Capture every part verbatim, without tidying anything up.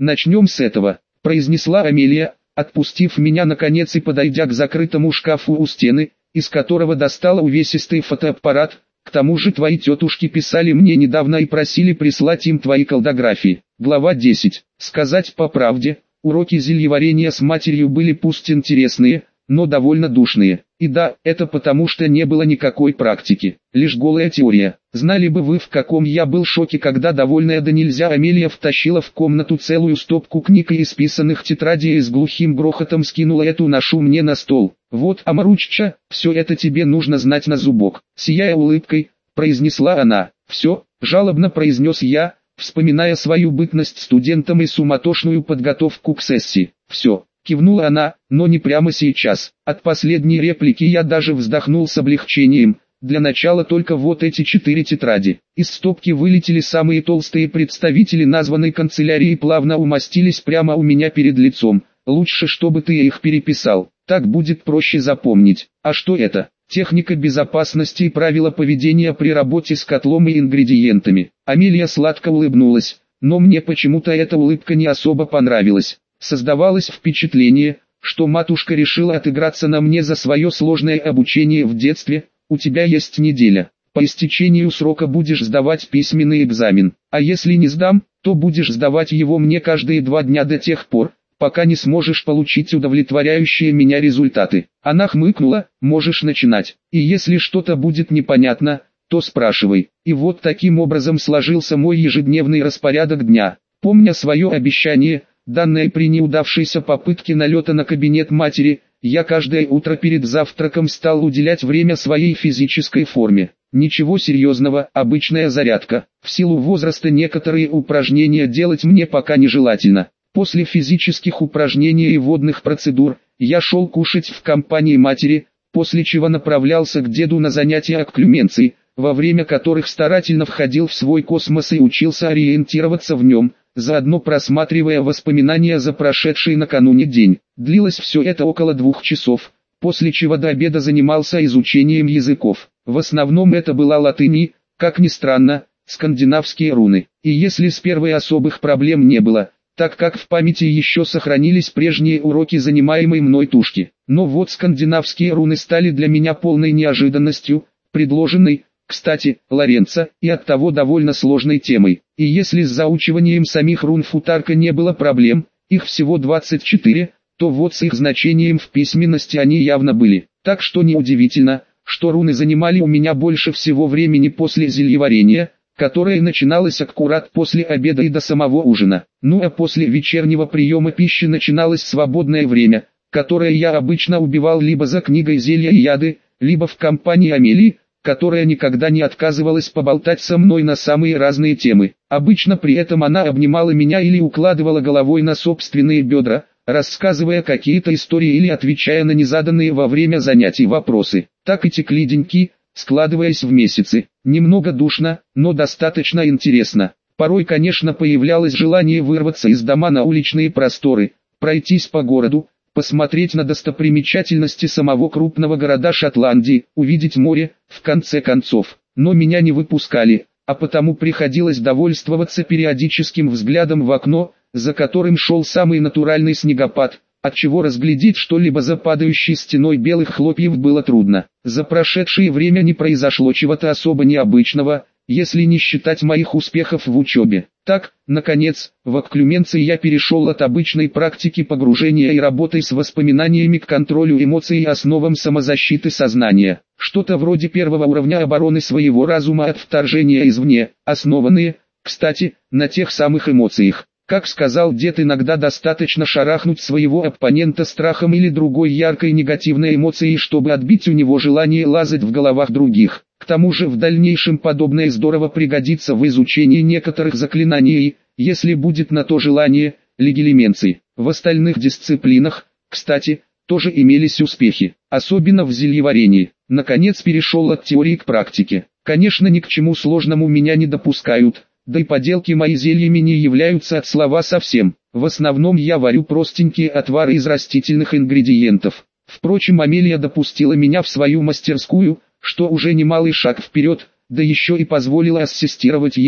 начнем с этого», — произнесла Амелия, отпустив меня наконец и подойдя к закрытому шкафу у стены, из которого достала увесистый фотоаппарат. «К тому же твои тетушки писали мне недавно и просили прислать им твои колдографии». Глава десять. Сказать по правде, уроки зельеварения с матерью были пусть интересные, но довольно душные. И да, это потому что не было никакой практики, лишь голая теория. Знали бы вы, в каком я был шоке, когда довольная да нельзя Амелия втащила в комнату целую стопку книг и исписанных тетрадей и с глухим грохотом скинула эту ношу мне на стол. «Вот, Амаручча, все это тебе нужно знать на зубок», — сияя улыбкой, произнесла она. «Все», — жалобно произнес я, вспоминая свою бытность студентом и суматошную подготовку к сессии. «Все», — кивнула она, но не прямо сейчас. От последней реплики я даже вздохнул с облегчением. Для начала только вот эти четыре тетради. Из стопки вылетели самые толстые представители названной канцелярии и плавно умостились прямо у меня перед лицом. «Лучше, чтобы ты их переписал, так будет проще запомнить». «А что это?» «Техника безопасности и правила поведения при работе с котлом и ингредиентами». Амелия сладко улыбнулась, но мне почему-то эта улыбка не особо понравилась. Создавалось впечатление, что матушка решила отыграться на мне за свое сложное обучение в детстве. «У тебя есть неделя. По истечению срока будешь сдавать письменный экзамен, а если не сдам, то будешь сдавать его мне каждые два дня до тех пор, пока не сможешь получить удовлетворяющие меня результаты». Она хмыкнула. «Можешь начинать, и если что-то будет непонятно, то спрашивай». И вот таким образом сложился мой ежедневный распорядок дня. Помня свое обещание, данное при неудавшейся попытке налета на кабинет матери, я каждое утро перед завтраком стал уделять время своей физической форме. Ничего серьезного, обычная зарядка. В силу возраста некоторые упражнения делать мне пока нежелательно. После физических упражнений и водных процедур, я шел кушать в компании матери, после чего направлялся к деду на занятия окклюменции, во время которых старательно входил в свой космос и учился ориентироваться в нем, заодно просматривая воспоминания за прошедший накануне день. Длилось все это около двух часов, после чего до обеда занимался изучением языков. В основном это была латынь и, как ни странно, скандинавские руны. И если с первой особых проблем не было, так как в памяти еще сохранились прежние уроки занимаемой мной тушки. Но вот скандинавские руны стали для меня полной неожиданностью, предложенной, кстати, Лоренцо, и оттого довольно сложной темой. И если с заучиванием самих рун Футарка не было проблем, их всего двадцать четыре, то вот с их значением в письменности они явно были. Так что неудивительно, что руны занимали у меня больше всего времени после зельеварения, которое начиналось аккурат после обеда и до самого ужина. Ну а после вечернего приема пищи начиналось свободное время, которое я обычно убивал либо за книгой зелья и яды, либо в компании Амелии, которая никогда не отказывалась поболтать со мной на самые разные темы. Обычно при этом она обнимала меня или укладывала головой на собственные бедра, рассказывая какие-то истории или отвечая на незаданные во время занятий вопросы. Так и текли деньки, складываясь в месяцы. Немного душно, но достаточно интересно. Порой, конечно, появлялось желание вырваться из дома на уличные просторы, пройтись по городу, посмотреть на достопримечательности самого крупного города Шотландии, увидеть море, в конце концов. Но меня не выпускали, а потому приходилось довольствоваться периодическим взглядом в окно, за которым шел самый натуральный снегопад, отчего разглядеть что-либо за падающей стеной белых хлопьев было трудно. За прошедшее время не произошло чего-то особо необычного, если не считать моих успехов в учебе. Так, наконец, в окклюменции я перешел от обычной практики погружения и работы с воспоминаниями к контролю эмоций и основам самозащиты сознания. Что-то вроде первого уровня обороны своего разума от вторжения извне, основанные, кстати, на тех самых эмоциях. Как сказал дед, иногда достаточно шарахнуть своего оппонента страхом или другой яркой негативной эмоцией, чтобы отбить у него желание лазать в головах других. К тому же в дальнейшем подобное здорово пригодится в изучении некоторых заклинаний и, если будет на то желание, легилименций. В остальных дисциплинах, кстати, тоже имелись успехи, особенно в зельеварении. Наконец перешел от теории к практике. Конечно, ни к чему сложному меня не допускают. Да и поделки мои зельями не являются от слова совсем. В основном я варю простенькие отвары из растительных ингредиентов. Впрочем, Амелия допустила меня в свою мастерскую, что уже немалый шаг вперед, да еще и позволила ассистировать ей,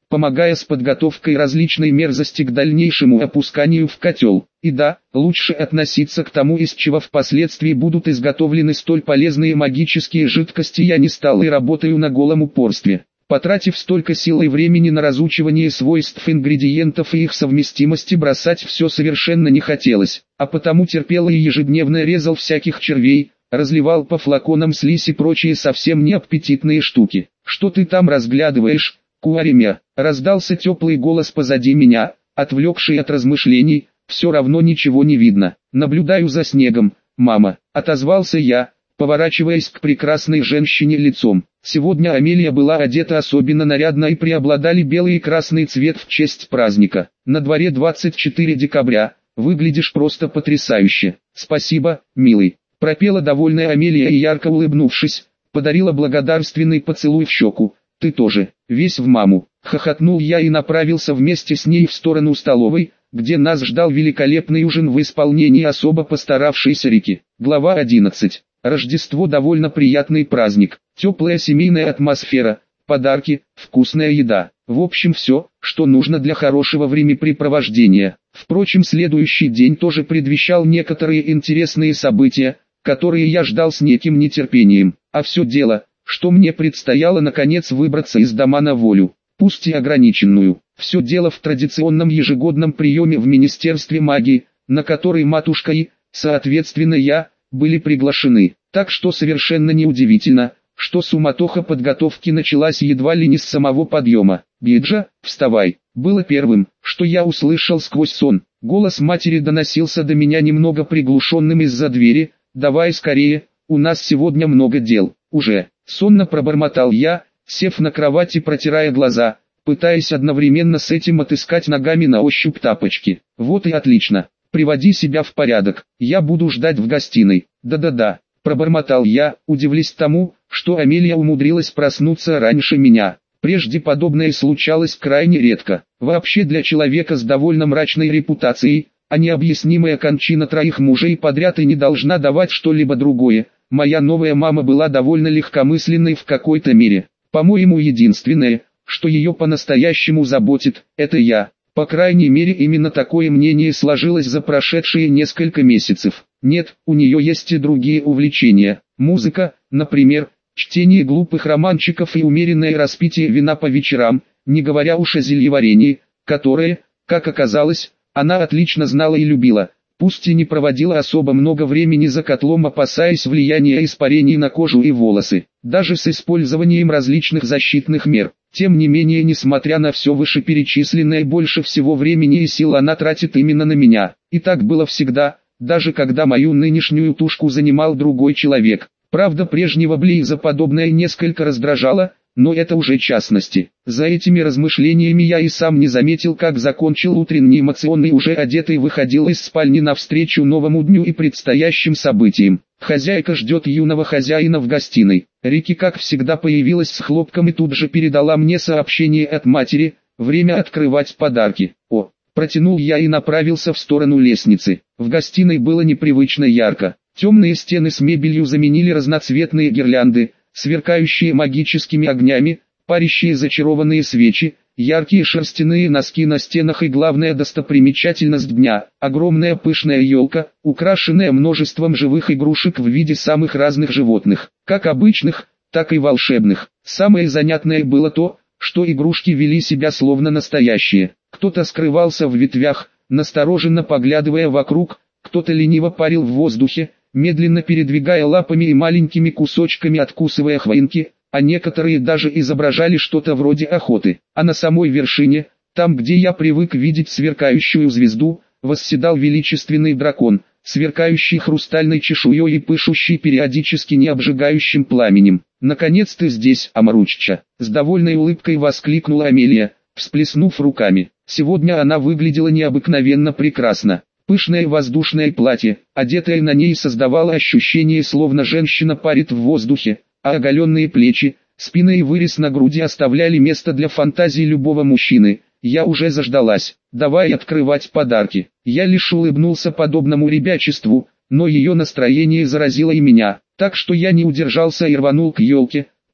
помогая с подготовкой различной мерзости к дальнейшему опусканию в котел. И да, лучше относиться к тому, из чего впоследствии будут изготовлены столь полезные магические жидкости, я не стал и работаю на голом упорстве. Потратив столько сил и времени на разучивание свойств ингредиентов и их совместимости, бросать все совершенно не хотелось, а потому терпел и ежедневно резал всяких червей, разливал по флаконам слизь и прочие совсем неаппетитные штуки. «Что ты там разглядываешь, Куаремя?» — раздался теплый голос позади меня, отвлекший от размышлений. «Все равно ничего не видно. Наблюдаю за снегом, мама», — отозвался я, поворачиваясь к прекрасной женщине лицом. Сегодня Амелия была одета особенно нарядно и преобладали белый и красный цвет в честь праздника. «На дворе двадцать четвёртого декабря, выглядишь просто потрясающе». «Спасибо, милый», — пропела довольная Амелия и, ярко улыбнувшись, подарила благодарственный поцелуй в щеку. «Ты тоже, весь в маму», — хохотнул я и направился вместе с ней в сторону столовой, где нас ждал великолепный ужин в исполнении особо постаравшейся Рики. Глава одиннадцатая. Рождество — довольно приятный праздник, теплая семейная атмосфера, подарки, вкусная еда. В общем, все, что нужно для хорошего времяпрепровождения. Впрочем, следующий день тоже предвещал некоторые интересные события, которые я ждал с неким нетерпением. А все дело, что мне предстояло наконец выбраться из дома на волю, пусть и ограниченную. Все дело в традиционном ежегодном приеме в Министерстве магии, на который матушка и, соответственно, я, были приглашены. Так что совершенно неудивительно, что суматоха подготовки началась едва ли не с самого подъема. «Биджа, вставай!» было первым, что я услышал сквозь сон. Голос матери доносился до меня немного приглушенным из-за двери. «Давай скорее, у нас сегодня много дел». «Уже!» — сонно пробормотал я, сев на кровати, протирая глаза, пытаясь одновременно с этим отыскать ногами на ощупь тапочки. «Вот и отлично. Приводи себя в порядок, я буду ждать в гостиной». «Да-да-да», — пробормотал я, удивляясь тому, что Амелия умудрилась проснуться раньше меня. Прежде подобное случалось крайне редко. Вообще для человека с довольно мрачной репутацией, а необъяснимая кончина троих мужей подряд и не должна давать что-либо другое. Моя новая мама была довольно легкомысленной в какой-то мере. По-моему, единственное, что ее по-настоящему заботит, это я. По крайней мере, именно такое мнение сложилось за прошедшие несколько месяцев. Нет, у нее есть и другие увлечения. Музыка, например, чтение глупых романчиков и умеренное распитие вина по вечерам, не говоря уж о зельеварении, которое, как оказалось, она отлично знала и любила, пусть и не проводила особо много времени за котлом, опасаясь влияния испарений на кожу и волосы, даже с использованием различных защитных мер. Тем не менее, несмотря на все вышеперечисленное, больше всего времени и сил она тратит именно на меня. И так было всегда, даже когда мою нынешнюю тушку занимал другой человек. Правда, прежнего Блейза подобное несколько раздражало, но это уже частности. За этими размышлениями я и сам не заметил, как закончил утренний эмоционный, уже одетый выходил из спальни навстречу новому дню и предстоящим событиям. Хозяйка ждет юного хозяина в гостиной. Рики, как всегда, появилась с хлопком и тут же передала мне сообщение от матери: время открывать подарки. О, протянул я и направился в сторону лестницы. В гостиной было непривычно ярко. Темные стены с мебелью заменили разноцветные гирлянды, сверкающие магическими огнями, парящие зачарованные свечи, яркие шерстяные носки на стенах и главная достопримечательность дня – огромная пышная елка, украшенная множеством живых игрушек в виде самых разных животных, как обычных, так и волшебных. Самое занятное было то, что игрушки вели себя словно настоящие. Кто-то скрывался в ветвях, настороженно поглядывая вокруг, кто-то лениво парил в воздухе, медленно передвигая лапами и маленькими кусочками откусывая хвоинки, а некоторые даже изображали что-то вроде охоты. А на самой вершине, там где я привык видеть сверкающую звезду, восседал величественный дракон, сверкающий хрустальной чешуей и пышущий периодически необжигающим пламенем. «Наконец ты здесь, Амаручча!» — с довольной улыбкой воскликнула Амелия, всплеснув руками. Сегодня она выглядела необыкновенно прекрасно. Пышное воздушное платье, одетое на ней, создавало ощущение, словно женщина парит в воздухе, а оголенные плечи, спина и вырез на груди оставляли место для фантазии любого мужчины. Я уже заждалась. «Давай открывать подарки». Я лишь улыбнулся подобному ребячеству, но ее настроение заразило и меня, так что я не удержался и рванул к елке,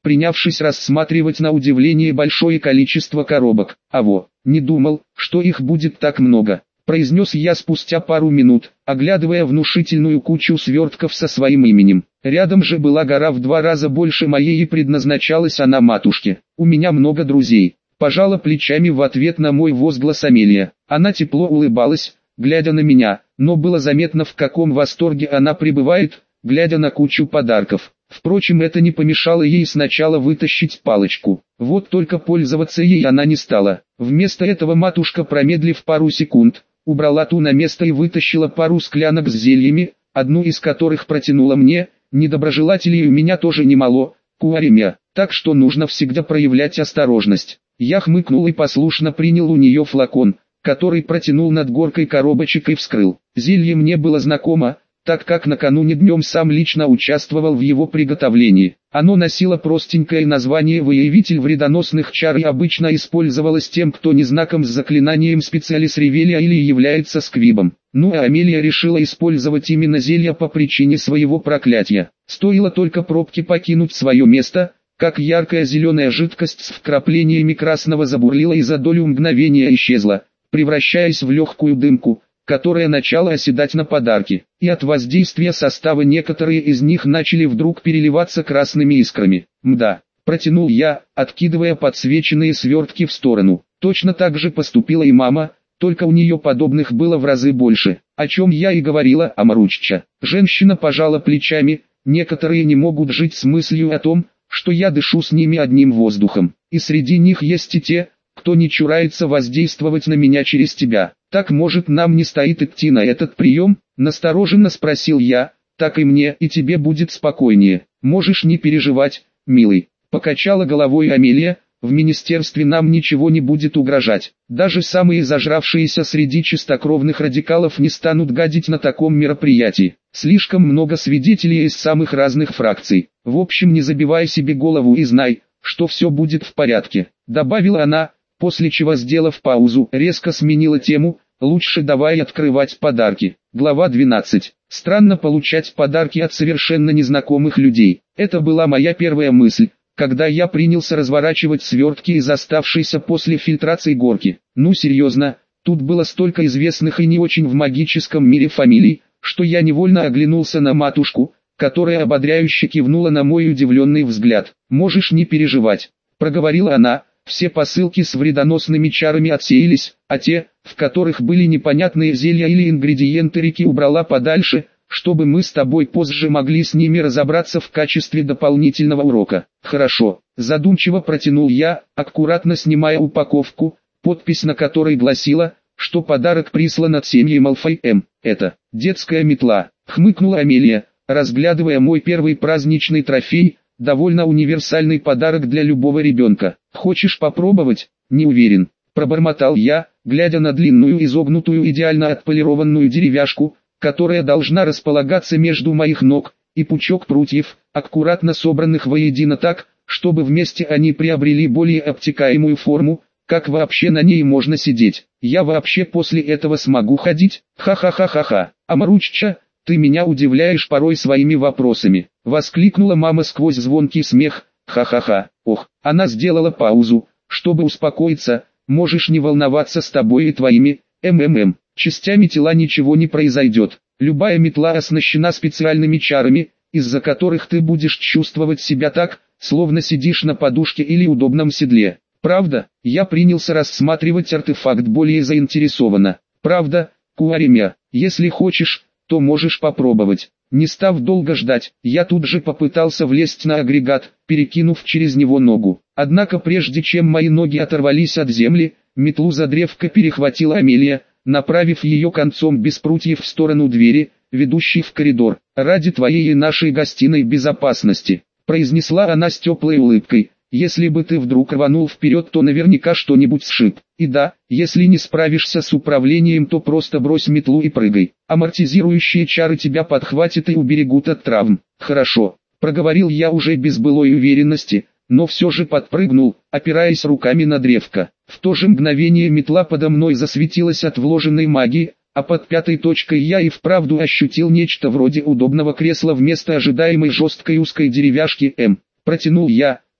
принявшись рассматривать на удивление большое количество коробок. «А во, не думал, что их будет так много», — произнес я спустя пару минут, оглядывая внушительную кучу свертков со своим именем. Рядом же была гора в два раза больше моей и предназначалась она матушке. «У меня много друзей», — пожала плечами в ответ на мой возглас Амелия. Она тепло улыбалась, глядя на меня, но было заметно, в каком восторге она пребывает, глядя на кучу подарков. Впрочем, это не помешало ей сначала вытащить палочку. Вот только пользоваться ей она не стала. Вместо этого матушка, промедлив пару секунд, убрала ту на место и вытащила пару склянок с зельями, одну из которых протянула мне. Недоброжелателей у меня тоже немало, Куаремя, так что нужно всегда проявлять осторожность. Я хмыкнул и послушно принял у нее флакон, который протянул над горкой коробочек и вскрыл. Зелье мне было знакомо, так как накануне днем сам лично участвовал в его приготовлении. Оно носило простенькое название «Выявитель вредоносных чар» и обычно использовалось тем, кто не знаком с заклинанием специалис Ревелия или является сквибом. Ну а Амелия решила использовать именно зелье по причине своего проклятия. Стоило только пробке покинуть свое место, как яркая зеленая жидкость с вкраплениями красного забурлила и за долю мгновения исчезла, превращаясь в легкую дымку, которая начала оседать на подарки, и от воздействия состава некоторые из них начали вдруг переливаться красными искрами. «Мда», — протянул я, откидывая подсвеченные свертки в сторону. Точно так же поступила и мама, только у нее подобных было в разы больше, о чем я и говорила, Амаручча. Женщина пожала плечами, некоторые не могут жить с мыслью о том, что я дышу с ними одним воздухом, и среди них есть и те, кто не чурается воздействовать на меня через тебя. Так может нам не стоит идти на этот прием? Настороженно спросил я. Так и мне, и тебе будет спокойнее. Можешь не переживать, милый. Покачала головой Амелия. В министерстве нам ничего не будет угрожать. Даже самые зажравшиеся среди чистокровных радикалов не станут гадить на таком мероприятии. Слишком много свидетелей из самых разных фракций. В общем, не забивай себе голову и знай, что все будет в порядке, добавила она, после чего, сделав паузу, резко сменила тему. Лучше давай открывать подарки. Глава двенадцать. Странно получать подарки от совершенно незнакомых людей. Это была моя первая мысль, когда я принялся разворачивать свертки из оставшейся после фильтрации горки. Ну серьезно, тут было столько известных и не очень в магическом мире фамилий, что я невольно оглянулся на матушку, которая ободряюще кивнула на мой удивленный взгляд. «Можешь не переживать», — проговорила она. Все посылки с вредоносными чарами отсеялись, а те, в которых были непонятные зелья или ингредиенты реки, убрала подальше, чтобы мы с тобой позже могли с ними разобраться в качестве дополнительного урока. Хорошо, задумчиво протянул я, аккуратно снимая упаковку, подпись на которой гласила, что подарок прислан от семьи Малфой М. Это детская метла, хмыкнула Амелия, разглядывая мой первый праздничный трофей. Довольно универсальный подарок для любого ребенка. Хочешь попробовать? Не уверен. Пробормотал я, глядя на длинную изогнутую идеально отполированную деревяшку, которая должна располагаться между моих ног, и пучок прутьев, аккуратно собранных воедино так, чтобы вместе они приобрели более обтекаемую форму. Как вообще на ней можно сидеть? Я вообще после этого смогу ходить? Ха-ха-ха-ха-ха. Амаручча, ты меня удивляешь порой своими вопросами. Воскликнула мама сквозь звонкий смех. Ха-ха-ха. Ох, она сделала паузу, чтобы успокоиться. Можешь не волноваться, с тобой и твоими, МММ, частями тела ничего не произойдет. Любая метла оснащена специальными чарами, из-за которых ты будешь чувствовать себя так, словно сидишь на подушке или удобном седле. Правда? Я принялся рассматривать артефакт более заинтересованно. Правда, Куаремя, если хочешь, то можешь попробовать. Не став долго ждать, я тут же попытался влезть на агрегат, перекинув через него ногу. Однако прежде чем мои ноги оторвались от земли, метлу за древко перехватила Амелия, направив ее концом без прутьев в сторону двери, ведущей в коридор. «Ради твоей и нашей гостиной безопасности», — произнесла она с теплой улыбкой. «Если бы ты вдруг рванул вперед, то наверняка что-нибудь сшиб. И да, если не справишься с управлением, то просто брось метлу и прыгай. Амортизирующие чары тебя подхватят и уберегут от травм». «Хорошо», — проговорил я уже без былой уверенности, но все же подпрыгнул, опираясь руками на древко. В то же мгновение метла подо мной засветилась от вложенной магии, а под пятой точкой я и вправду ощутил нечто вроде удобного кресла вместо ожидаемой жесткой узкой деревяшки. М. Протянул я,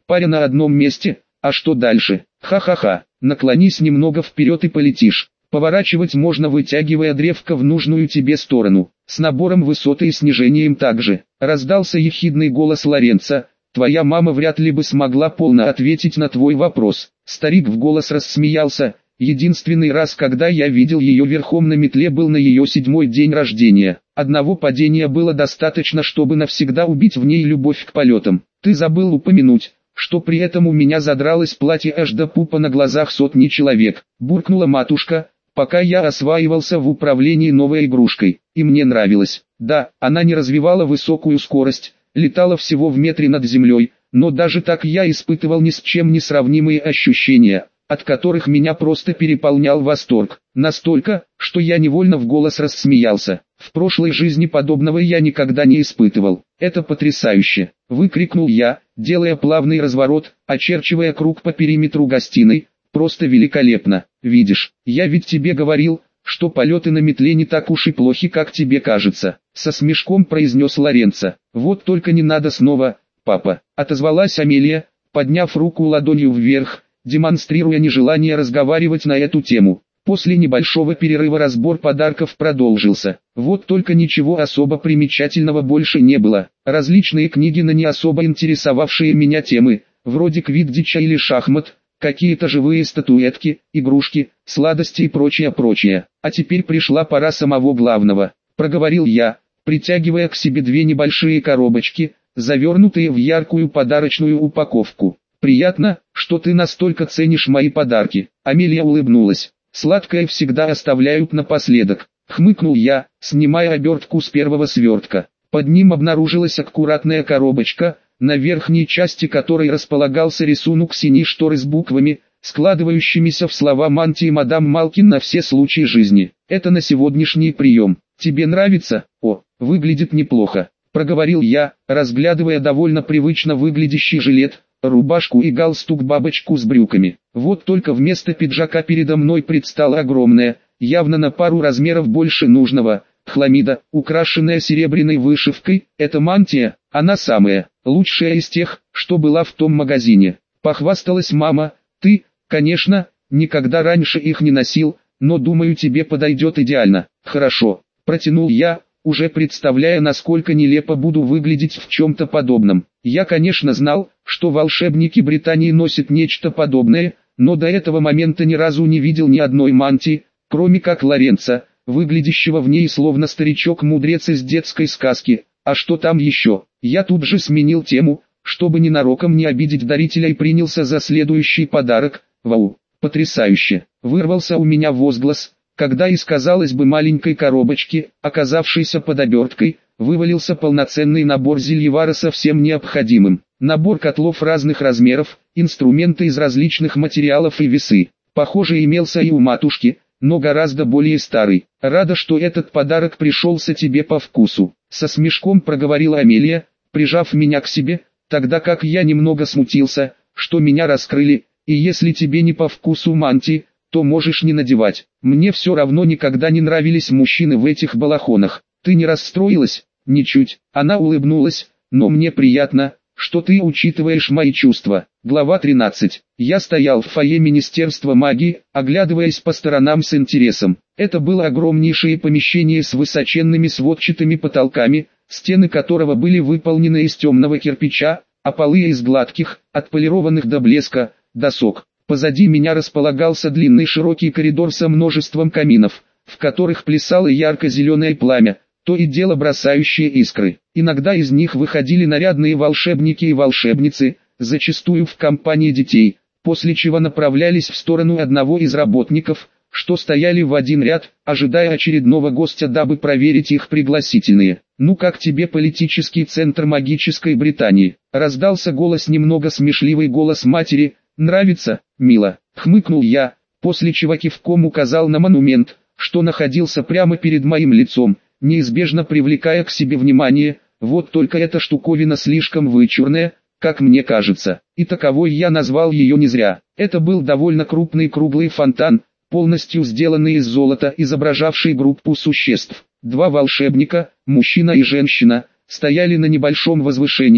паря на одном месте, а что дальше? Ха-ха-ха, наклонись немного вперед и полетишь. Поворачивать можно, вытягивая древко в нужную тебе сторону, с набором высоты и снижением также. Раздался ехидный голос Лоренцо. Твоя мама вряд ли бы смогла полно ответить на твой вопрос. Старик в голос рассмеялся. Единственный раз, когда я видел ее верхом на метле, был на ее седьмой день рождения. Одного падения было достаточно, чтобы навсегда убить в ней любовь к полетам. Ты забыл упомянуть, что при этом у меня задралось платье аж до пупа на глазах сотни человек. Буркнула матушка, пока я осваивался в управлении новой игрушкой. И мне нравилось. Да, она не развивала высокую скорость, летала всего в метре над землей, но даже так я испытывал ни с чем не сравнимые ощущения, от которых меня просто переполнял восторг. Настолько, что я невольно в голос рассмеялся. В прошлой жизни подобного я никогда не испытывал. Это потрясающе! Выкрикнул я, делая плавный разворот, очерчивая круг по периметру гостиной. Просто великолепно. Видишь, я ведь тебе говорил, что полеты на метле не так уж и плохи, как тебе кажется. Со смешком произнес Лоренцо. Вот только не надо снова, папа. Отозвалась Амелия, подняв руку ладонью вверх, демонстрируя нежелание разговаривать на эту тему. После небольшого перерыва разбор подарков продолжился. Вот только ничего особо примечательного больше не было. Различные книги на не особо интересовавшие меня темы, вроде квиддича или шахмат, какие-то живые статуэтки, игрушки, сладости и прочее-прочее. А теперь пришла пора самого главного, проговорил я, притягивая к себе две небольшие коробочки, завернутые в яркую подарочную упаковку. Приятно, что ты настолько ценишь мои подарки. Амелия улыбнулась. Сладкое всегда оставляют напоследок. Хмыкнул я, снимая обертку с первого свертка. Под ним обнаружилась аккуратная коробочка, на верхней части которой располагался рисунок синей шторы с буквами, складывающимися в слова мантии мадам Малкин на все случаи жизни. Это на сегодняшний прием. Тебе нравится? О, выглядит неплохо, проговорил я, разглядывая довольно привычно выглядящий жилет, рубашку и галстук-бабочку с брюками. Вот только вместо пиджака передо мной предстала огромная, явно на пару размеров больше нужного, хламида, украшенная серебряной вышивкой. Это мантия, она самая, лучшая из тех, что была в том магазине. Похвасталась мама. Ты, конечно, никогда раньше их не носил, но думаю, тебе подойдет идеально. Хорошо, протянул я, уже представляя, насколько нелепо буду выглядеть в чем-то подобном. Я, конечно, знал, что волшебники Британии носят нечто подобное, но до этого момента ни разу не видел ни одной мантии, кроме как Лоренцо, выглядящего в ней словно старичок-мудрец из детской сказки. А что там еще? Я тут же сменил тему, чтобы ненароком не обидеть дарителя, и принялся за следующий подарок. Вау, потрясающе! Вырвался у меня возглас, когда из, казалось бы, маленькой коробочки, оказавшейся под оберткой, вывалился полноценный набор зельевара со всем необходимым. Набор котлов разных размеров, инструменты из различных материалов и весы. Похоже, имелся и у матушки, но гораздо более старый. Рада, что этот подарок пришелся тебе по вкусу. Со смешком проговорила Амелия, прижав меня к себе, тогда как я немного смутился, что меня раскрыли, и если тебе не по вкусу мантии, то можешь не надевать. Мне все равно никогда не нравились мужчины в этих балахонах. Ты не расстроилась? Ничуть. Она улыбнулась, но мне приятно, что ты учитываешь мои чувства. Глава тринадцать. Я стоял в фойе Министерства магии, оглядываясь по сторонам с интересом. Это было огромнейшее помещение с высоченными сводчатыми потолками, стены которого были выполнены из темного кирпича, а полы из гладких, отполированных до блеска, досок. Позади меня располагался длинный широкий коридор со множеством каминов, в которых плясало ярко-зеленое пламя, то и дело бросающие искры. Иногда из них выходили нарядные волшебники и волшебницы, зачастую в компании детей, после чего направлялись в сторону одного из работников, что стояли в один ряд, ожидая очередного гостя, дабы проверить их пригласительные. «Ну как тебе политический центр магической Британии?» Раздался голос, немного смешливый голос матери. «Нравится, мило», — хмыкнул я, после чего кивком указал на монумент, что находился прямо перед моим лицом, неизбежно привлекая к себе внимание. Вот только эта штуковина слишком вычурная, как мне кажется, и таковой я назвал ее не зря. Это был довольно крупный круглый фонтан, полностью сделанный из золота, изображавший группу существ. Два волшебника, мужчина и женщина, стояли на небольшом возвышении,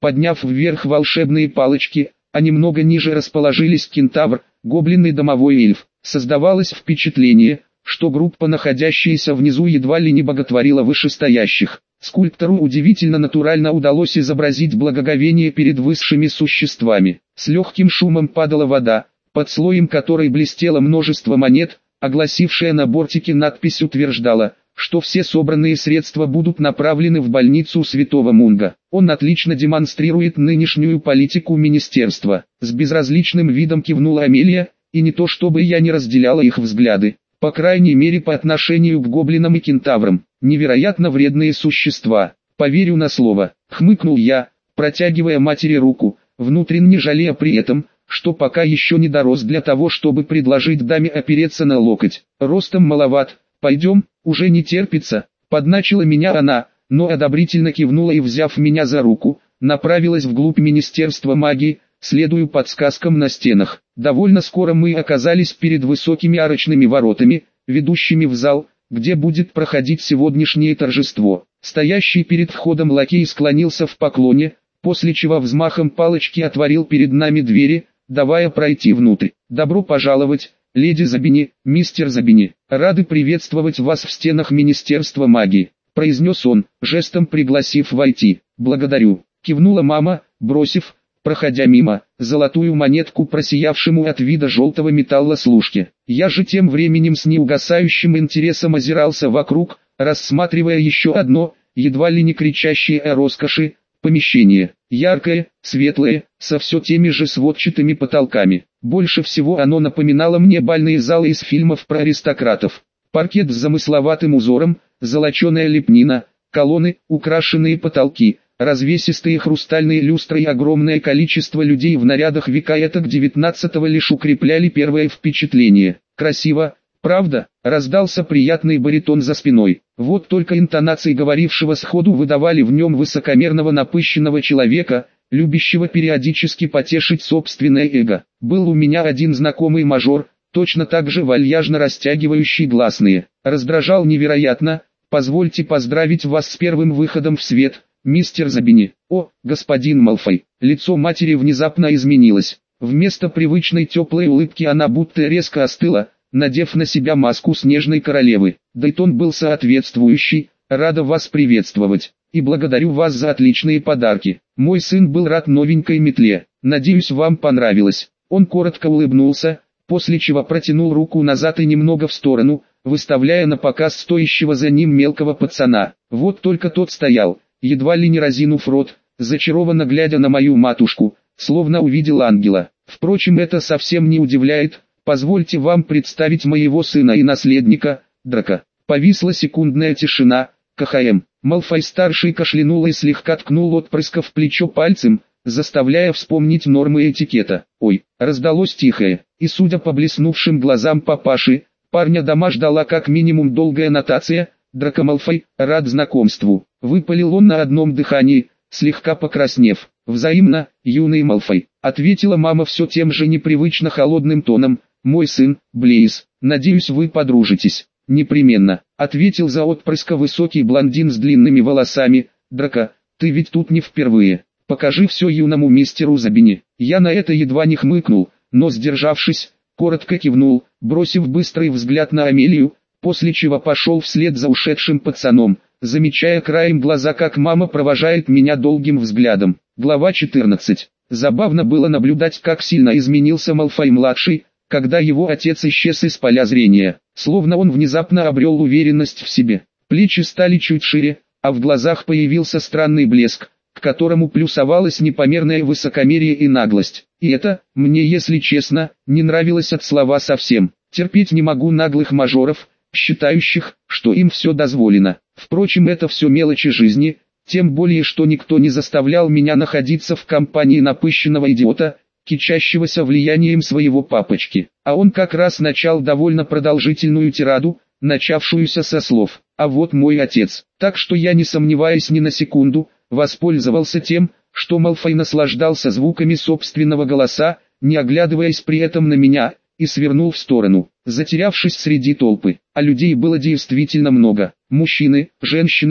подняв вверх волшебные палочки, а немного ниже расположились кентавр, гоблин и домовой эльф. Создавалось впечатление, что группа, находящаяся внизу, едва ли не боготворила вышестоящих. Скульптору удивительно натурально удалось изобразить благоговение перед высшими существами. С легким шумом падала вода, под слоем которой блестело множество монет, огласившая на бортике надпись утверждала, что все собранные средства будут направлены в больницу Святого Мунга. Он отлично демонстрирует нынешнюю политику министерства. С безразличным видом кивнула Амелия, и не то чтобы я не разделяла их взгляды, по крайней мере по отношению к гоблинам и кентаврам. Невероятно вредные существа, поверю на слово, хмыкнул я, протягивая матери руку, внутренне жалея при этом, что пока еще не дорос для того, чтобы предложить даме опереться на локоть. Ростом маловат, пойдем, уже не терпится, подначила меня она, но одобрительно кивнула и, взяв меня за руку, направилась вглубь Министерства магии, следуя подсказкам на стенах. Довольно скоро мы оказались перед высокими арочными воротами, ведущими в зал, где будет проходить сегодняшнее торжество. Стоящий перед входом лакей склонился в поклоне, после чего взмахом палочки отворил перед нами двери, давая пройти внутрь. «Добро пожаловать, леди Забини, мистер Забини. Рады приветствовать вас в стенах Министерства магии», — произнес он, жестом пригласив войти. «Благодарю», — кивнула мама, бросив, проходя мимо, золотую монетку просиявшему от вида желтого металла служке. Я же тем временем с неугасающим интересом озирался вокруг, рассматривая еще одно, едва ли не кричащее о роскоши, помещение. Яркое, светлое, со все теми же сводчатыми потолками. Больше всего оно напоминало мне бальные залы из фильмов про аристократов. Паркет с замысловатым узором, золоченая лепнина, колонны, украшенные потолки, развесистые хрустальные люстры и огромное количество людей в нарядах века этак девятнадцатого лишь укрепляли первое впечатление. Красиво, правда? Раздался приятный баритон за спиной. Вот только интонации говорившего сходу выдавали в нем высокомерного напыщенного человека, любящего периодически потешить собственное эго. Был у меня один знакомый мажор, точно так же вальяжно растягивающий гласные. Раздражал невероятно. «Позвольте поздравить вас с первым выходом в свет, мистер Забини». «О, господин Малфой». Лицо матери внезапно изменилось. Вместо привычной теплой улыбки она будто резко остыла, надев на себя маску снежной королевы. Да и тон был соответствующий. «Рада вас приветствовать, и благодарю вас за отличные подарки. Мой сын был рад новенькой метле. Надеюсь, вам понравилось». Он коротко улыбнулся, после чего протянул руку назад и немного в сторону, выставляя на показ стоящего за ним мелкого пацана. Вот только тот стоял, едва ли не разинув рот, зачарованно глядя на мою матушку, словно увидел ангела. Впрочем, это совсем не удивляет. «Позвольте вам представить моего сына и наследника, Драка». Повисла секундная тишина. КХМ. Малфой-старший кашлянул и слегка ткнул отпрыска в плечо пальцем, заставляя вспомнить нормы этикета. «Ой», раздалось тихое, и судя по блеснувшим глазам папаши, парня дома ждала как минимум долгая нотация. «Драко Малфой, рад знакомству», выпалил он на одном дыхании, слегка покраснев. «Взаимно, юный Малфой», ответила мама все тем же непривычно холодным тоном. «Мой сын, Блейз, надеюсь, вы подружитесь». «Непременно», ответил за отпрыска высокий блондин с длинными волосами. «Драко, ты ведь тут не впервые. Покажи все юному мистеру Забини». Я на это едва не хмыкнул, но сдержавшись, коротко кивнул, бросив быстрый взгляд на Амелию, после чего пошел вслед за ушедшим пацаном, замечая краем глаза, как мама провожает меня долгим взглядом. Глава четырнадцать. Забавно было наблюдать, как сильно изменился Малфой-младший, когда его отец исчез из поля зрения, словно он внезапно обрел уверенность в себе. Плечи стали чуть шире, а в глазах появился странный блеск, к которому плюсовалось непомерное высокомерие и наглость. И это, мне, если честно, не нравилось от слова совсем. Терпеть не могу наглых мажоров, считающих, что им все дозволено. Впрочем, это все мелочи жизни, тем более, что никто не заставлял меня находиться в компании напыщенного идиота, кичащегося влиянием своего папочки. А он как раз начал довольно продолжительную тираду, начавшуюся со слов: «А вот мой отец». Так что я, не сомневаясь ни на секунду, воспользовался тем, что Малфой наслаждался звуками собственного голоса, не оглядываясь при этом на меня, и свернул в сторону, затерявшись среди толпы. А людей было действительно много. Мужчины, женщины,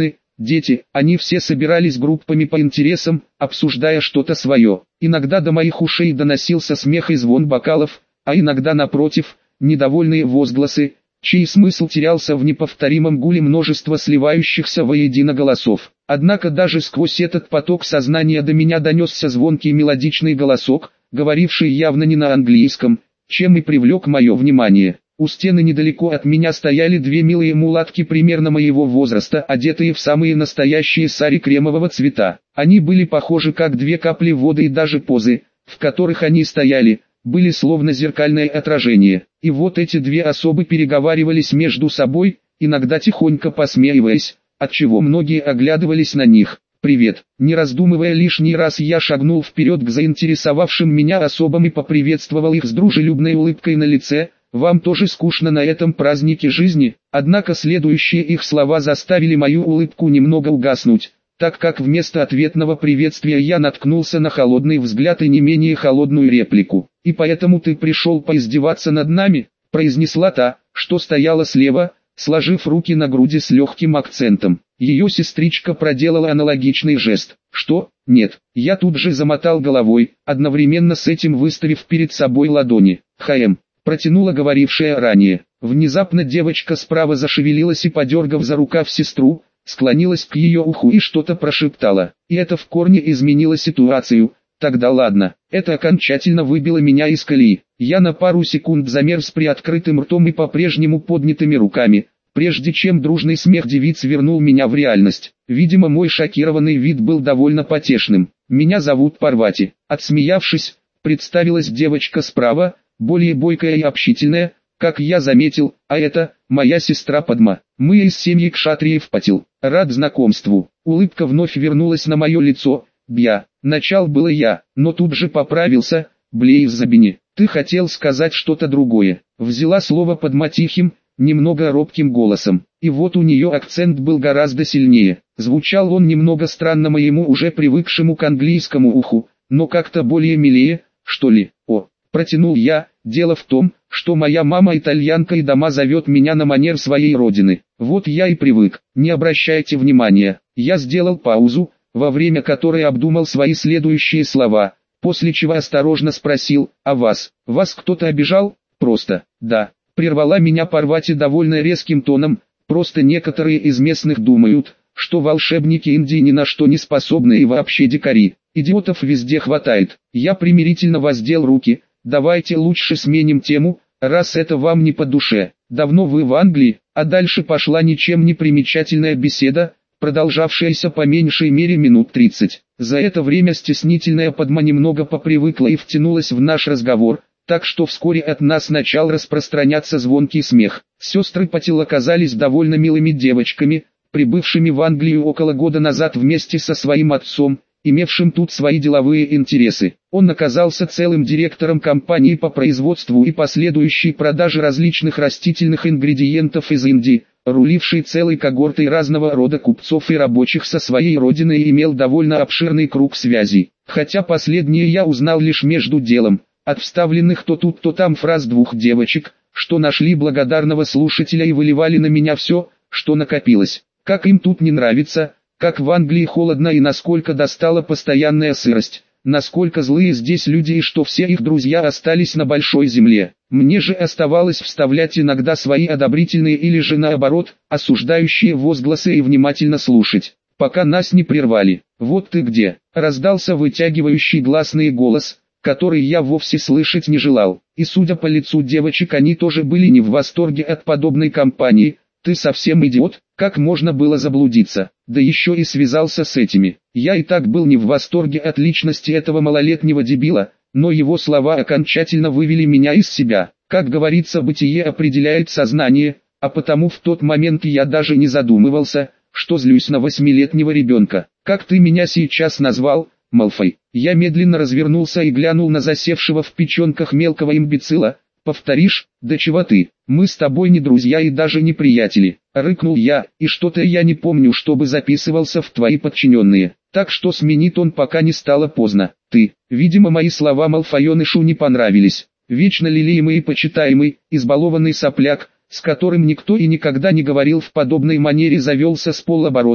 дети, они все собирались группами по интересам, обсуждая что-то свое. Иногда до моих ушей доносился смех и звон бокалов, а иногда напротив, недовольные возгласы, чей смысл терялся в неповторимом гуле множества сливающихся воедино голосов. Однако даже сквозь этот поток сознания до меня донесся звонкий мелодичный голосок, говоривший явно не на английском, чем и привлек мое внимание. У стены недалеко от меня стояли две милые мулатки примерно моего возраста, одетые в самые настоящие сари кремового цвета. Они были похожи как две капли воды, и даже позы, в которых они стояли, были словно зеркальное отражение. И вот эти две особы переговаривались между собой, иногда тихонько посмеиваясь, отчего многие оглядывались на них. «Привет!» Не раздумывая лишний раз, я шагнул вперед к заинтересовавшим меня особам и поприветствовал их с дружелюбной улыбкой на лице. «Вам тоже скучно на этом празднике жизни?» Однако следующие их слова заставили мою улыбку немного угаснуть, так как вместо ответного приветствия я наткнулся на холодный взгляд и не менее холодную реплику. «И поэтому ты пришел поиздеваться над нами?» произнесла та, что стояла слева, сложив руки на груди с легким акцентом. Ее сестричка проделала аналогичный жест. «Что? Нет». Я тут же замотал головой, одновременно с этим выставив перед собой ладони. «ХМ», протянула говорившая ранее. Внезапно девочка справа зашевелилась и, подергав за рукав сестру, склонилась к ее уху и что-то прошептала. И это в корне изменило ситуацию. Тогда ладно, это окончательно выбило меня из колеи. Я на пару секунд замер с приоткрытым ртом и по-прежнему поднятыми руками, прежде чем дружный смех девиц вернул меня в реальность. Видимо, мой шокированный вид был довольно потешным. «Меня зовут Парвати». Отсмеявшись, представилась девочка справа, более бойкая и общительная, как я заметил, а это моя сестра Падма. Мы из семьи Кшатриев Патил. Рад знакомству. Улыбка вновь вернулась на мое лицо. «Бья». Начал было я, но тут же поправился. «Блей из Забини». «Ты хотел сказать что-то другое». Взяла слово Падма тихим, немного робким голосом. И вот у нее акцент был гораздо сильнее. Звучал он немного странно моему уже привыкшему к английскому уху, но как-то более милее, что ли. «О», протянул я, «дело в том, что моя мама итальянка и дома зовет меня на манер своей родины. Вот я и привык, не обращайте внимания». Я сделал паузу, во время которой обдумал свои следующие слова, после чего осторожно спросил: «А вас? Вас кто-то обижал?» «Просто, да», прервала меня Парвати довольно резким тоном, «просто некоторые из местных думают, что волшебники Индии ни на что не способны и вообще дикари. Идиотов везде хватает». Я примирительно воздел руки. «Давайте лучше сменим тему, раз это вам не по душе. Давно вы в Англии?» А дальше пошла ничем не примечательная беседа, продолжавшаяся по меньшей мере минут тридцать. За это время стеснительная Падма немного попривыкла и втянулась в наш разговор, так что вскоре от нас начал распространяться звонкий смех. Сестры Патил оказались довольно милыми девочками, прибывшими в Англию около года назад вместе со своим отцом, имевшим тут свои деловые интересы. Он оказался целым директором компании по производству и последующей продаже различных растительных ингредиентов из Индии, руливший целой когортой разного рода купцов и рабочих со своей родины, и имел довольно обширный круг связей. Хотя последнее я узнал лишь между делом, от вставленных то тут то там фраз двух девочек, что нашли благодарного слушателя и выливали на меня все, что накопилось. Как им тут не нравится, как в Англии холодно и насколько достала постоянная сырость, насколько злые здесь люди и что все их друзья остались на большой земле. Мне же оставалось вставлять иногда свои одобрительные или же наоборот, осуждающие возгласы и внимательно слушать, пока нас не прервали. «Вот ты где!» — раздался вытягивающий гласный голос, который я вовсе слышать не желал. И судя по лицу девочек, они тоже были не в восторге от подобной компании. «Ты совсем идиот? Как можно было заблудиться? Да еще и связался с этими». Я и так был не в восторге от личности этого малолетнего дебила, но его слова окончательно вывели меня из себя. Как говорится, бытие определяет сознание, а потому в тот момент я даже не задумывался, что злюсь на восьмилетнего ребенка. «Как ты меня сейчас назвал, Малфой?» Я медленно развернулся и глянул на засевшего в печенках мелкого имбецила. «Повторишь? Да чего ты? Мы с тобой не друзья и даже не приятели», — рыкнул я, «и что-то я не помню, чтобы записывался в твои подчиненные, так что смени тон, пока не стало поздно. Ты». Видимо, мои слова Малфоенышу не понравились. Вечно лелеемый и почитаемый, избалованный сопляк, с которым никто и никогда не говорил в подобной манере, завелся с полоборота,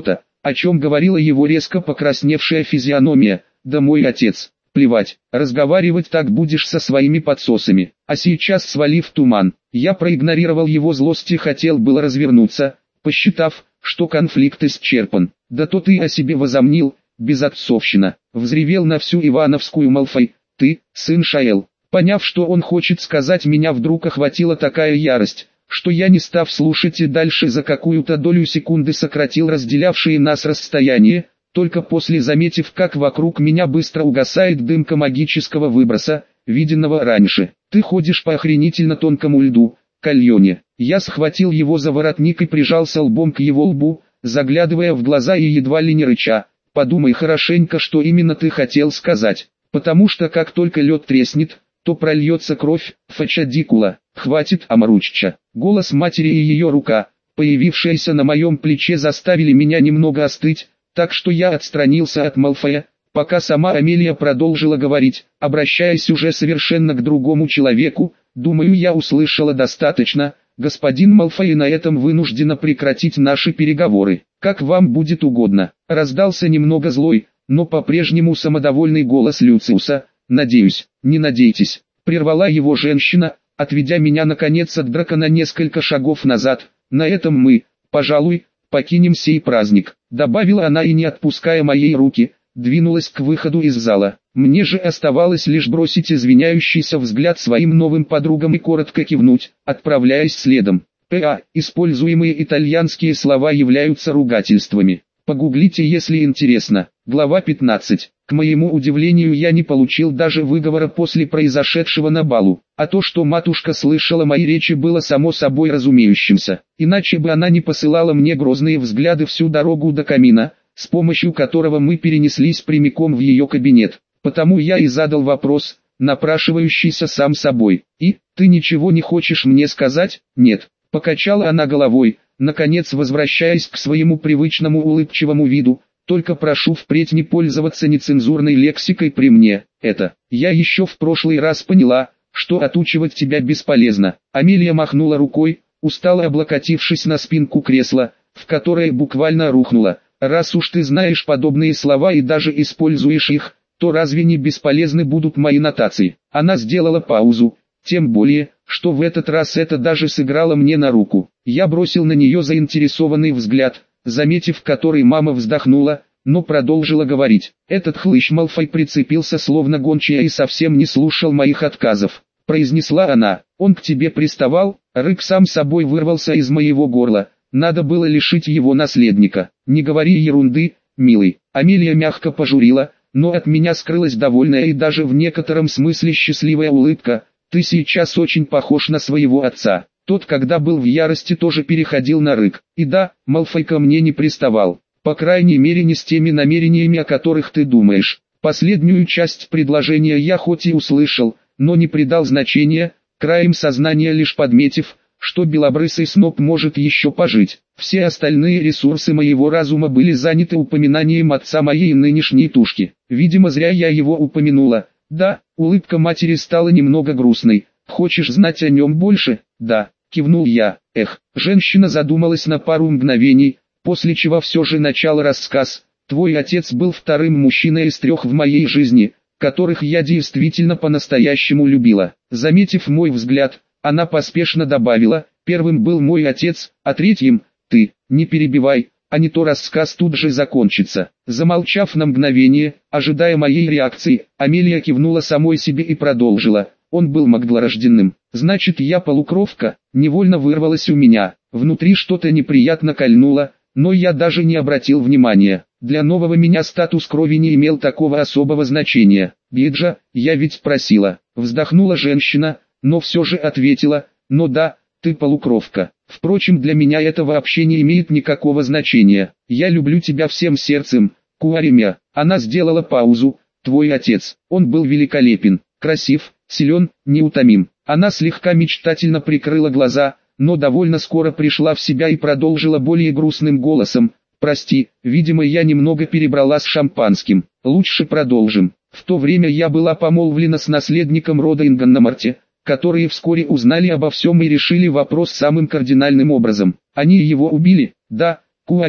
о чем говорила его резко покрасневшая физиономия. Да мой отец, плевать, разговаривать так будешь со своими подсосами. А сейчас свали в туман. Я проигнорировал его злость и хотел было развернуться, посчитав, что конфликт исчерпан. Да то ты о себе возомнил, безотцовщина. Взревел на всю Ивановскую Малфой. Ты, сын Шаэл. Поняв, что он хочет сказать, меня вдруг охватила такая ярость, что я, не став слушать и дальше, за какую-то долю секунды сократил разделявшие нас расстояние, только после заметив, как вокруг меня быстро угасает дымка магического выброса, виденного раньше. Ты ходишь по охренительно тонкому льду, Кальоне. Я схватил его за воротник и прижался лбом к его лбу, заглядывая в глаза и едва ли не рыча. Подумай хорошенько, что именно ты хотел сказать, потому что как только лед треснет, то прольется кровь. Фачадикула, хватит, Амаручча. Голос матери и ее рука, появившаяся на моем плече, заставили меня немного остыть, так что я отстранился от Малфоя, пока сама Амелия продолжила говорить, обращаясь уже совершенно к другому человеку. Думаю, я услышала достаточно, господин Малфой, и на этом вынуждена прекратить наши переговоры. Как вам будет угодно. Раздался немного злой, но по-прежнему самодовольный голос Люциуса. Надеюсь, не надейтесь. Прервала его женщина, отведя меня наконец от драка на несколько шагов назад. На этом мы, пожалуй, покинем сей праздник. Добавила она и, не отпуская моей руки, двинулась к выходу из зала. Мне же оставалось лишь бросить извиняющийся взгляд своим новым подругам и коротко кивнуть, отправляясь следом. ПА. Используемые итальянские слова являются ругательствами. Погуглите, если интересно. Глава пятнадцать. К моему удивлению, я не получил даже выговора после произошедшего на балу, а то, что матушка слышала мои речи, было само собой разумеющимся. Иначе бы она не посылала мне грозные взгляды всю дорогу до камина, с помощью которого мы перенеслись прямиком в ее кабинет. Потому я и задал вопрос, напрашивающийся сам собой. И, ты ничего не хочешь мне сказать? Нет. Покачала она головой, наконец возвращаясь к своему привычному улыбчивому виду. Только прошу впредь не пользоваться нецензурной лексикой при мне. Это, я еще в прошлый раз поняла, что отучивать тебя бесполезно. Амелия махнула рукой, устало облокотившись на спинку кресла, в которое буквально рухнула. Раз уж ты знаешь подобные слова и даже используешь их, то разве не бесполезны будут мои нотации? Она сделала паузу, тем более, что в этот раз это даже сыграло мне на руку. Я бросил на нее заинтересованный взгляд, заметив который, мама вздохнула, но продолжила говорить. Этот хлыщ Малфой прицепился словно гончая и совсем не слушал моих отказов. Произнесла она. Он к тебе приставал? Рык сам собой вырвался из моего горла. Надо было лишить его наследника. Не говори ерунды, милый. Амелия мягко пожурила, но от меня скрылась довольная и даже в некотором смысле счастливая улыбка. Ты сейчас очень похож на своего отца. Тот, когда был в ярости, тоже переходил на рык. И да, Малфой ко мне не приставал. По крайней мере, не с теми намерениями, о которых ты думаешь. Последнюю часть предложения я хоть и услышал, но не придал значения, краем сознания лишь подметив, что белобрысый сноб может еще пожить. Все остальные ресурсы моего разума были заняты упоминанием отца моей нынешней тушки. Видимо, зря я его упомянула. Да, улыбка матери стала немного грустной. Хочешь знать о нем больше? Да, кивнул я. Эх, женщина задумалась на пару мгновений, после чего все же начала рассказ. Твой отец был вторым мужчиной из трех в моей жизни, которых я действительно по-настоящему любила. Заметив мой взгляд, она поспешно добавила, первым был мой отец, а третьим – ты. Не перебивай, а не то рассказ тут же закончится. Замолчав на мгновение, ожидая моей реакции, Амелия кивнула самой себе и продолжила. Он был магдлорожденным. Значит, я полукровка? Невольно вырвалось у меня. Внутри что-то неприятно кольнуло, но я даже не обратил внимания. Для нового меня статус крови не имел такого особого значения. Биджа, я ведь просила. Вздохнула женщина, но все же ответила, но да, ты полукровка. Впрочем, для меня это вообще не имеет никакого значения. Я люблю тебя всем сердцем, Куаремя. Она сделала паузу. Твой отец, он был великолепен, красив, силен, неутомим. Она слегка мечтательно прикрыла глаза, но довольно скоро пришла в себя и продолжила более грустным голосом. Прости, видимо, я немного перебрала с шампанским. Лучше продолжим. В то время я была помолвлена с наследником рода Ингannамарте, которые вскоре узнали обо всем и решили вопрос самым кардинальным образом. Они его убили? Да, Куаремя.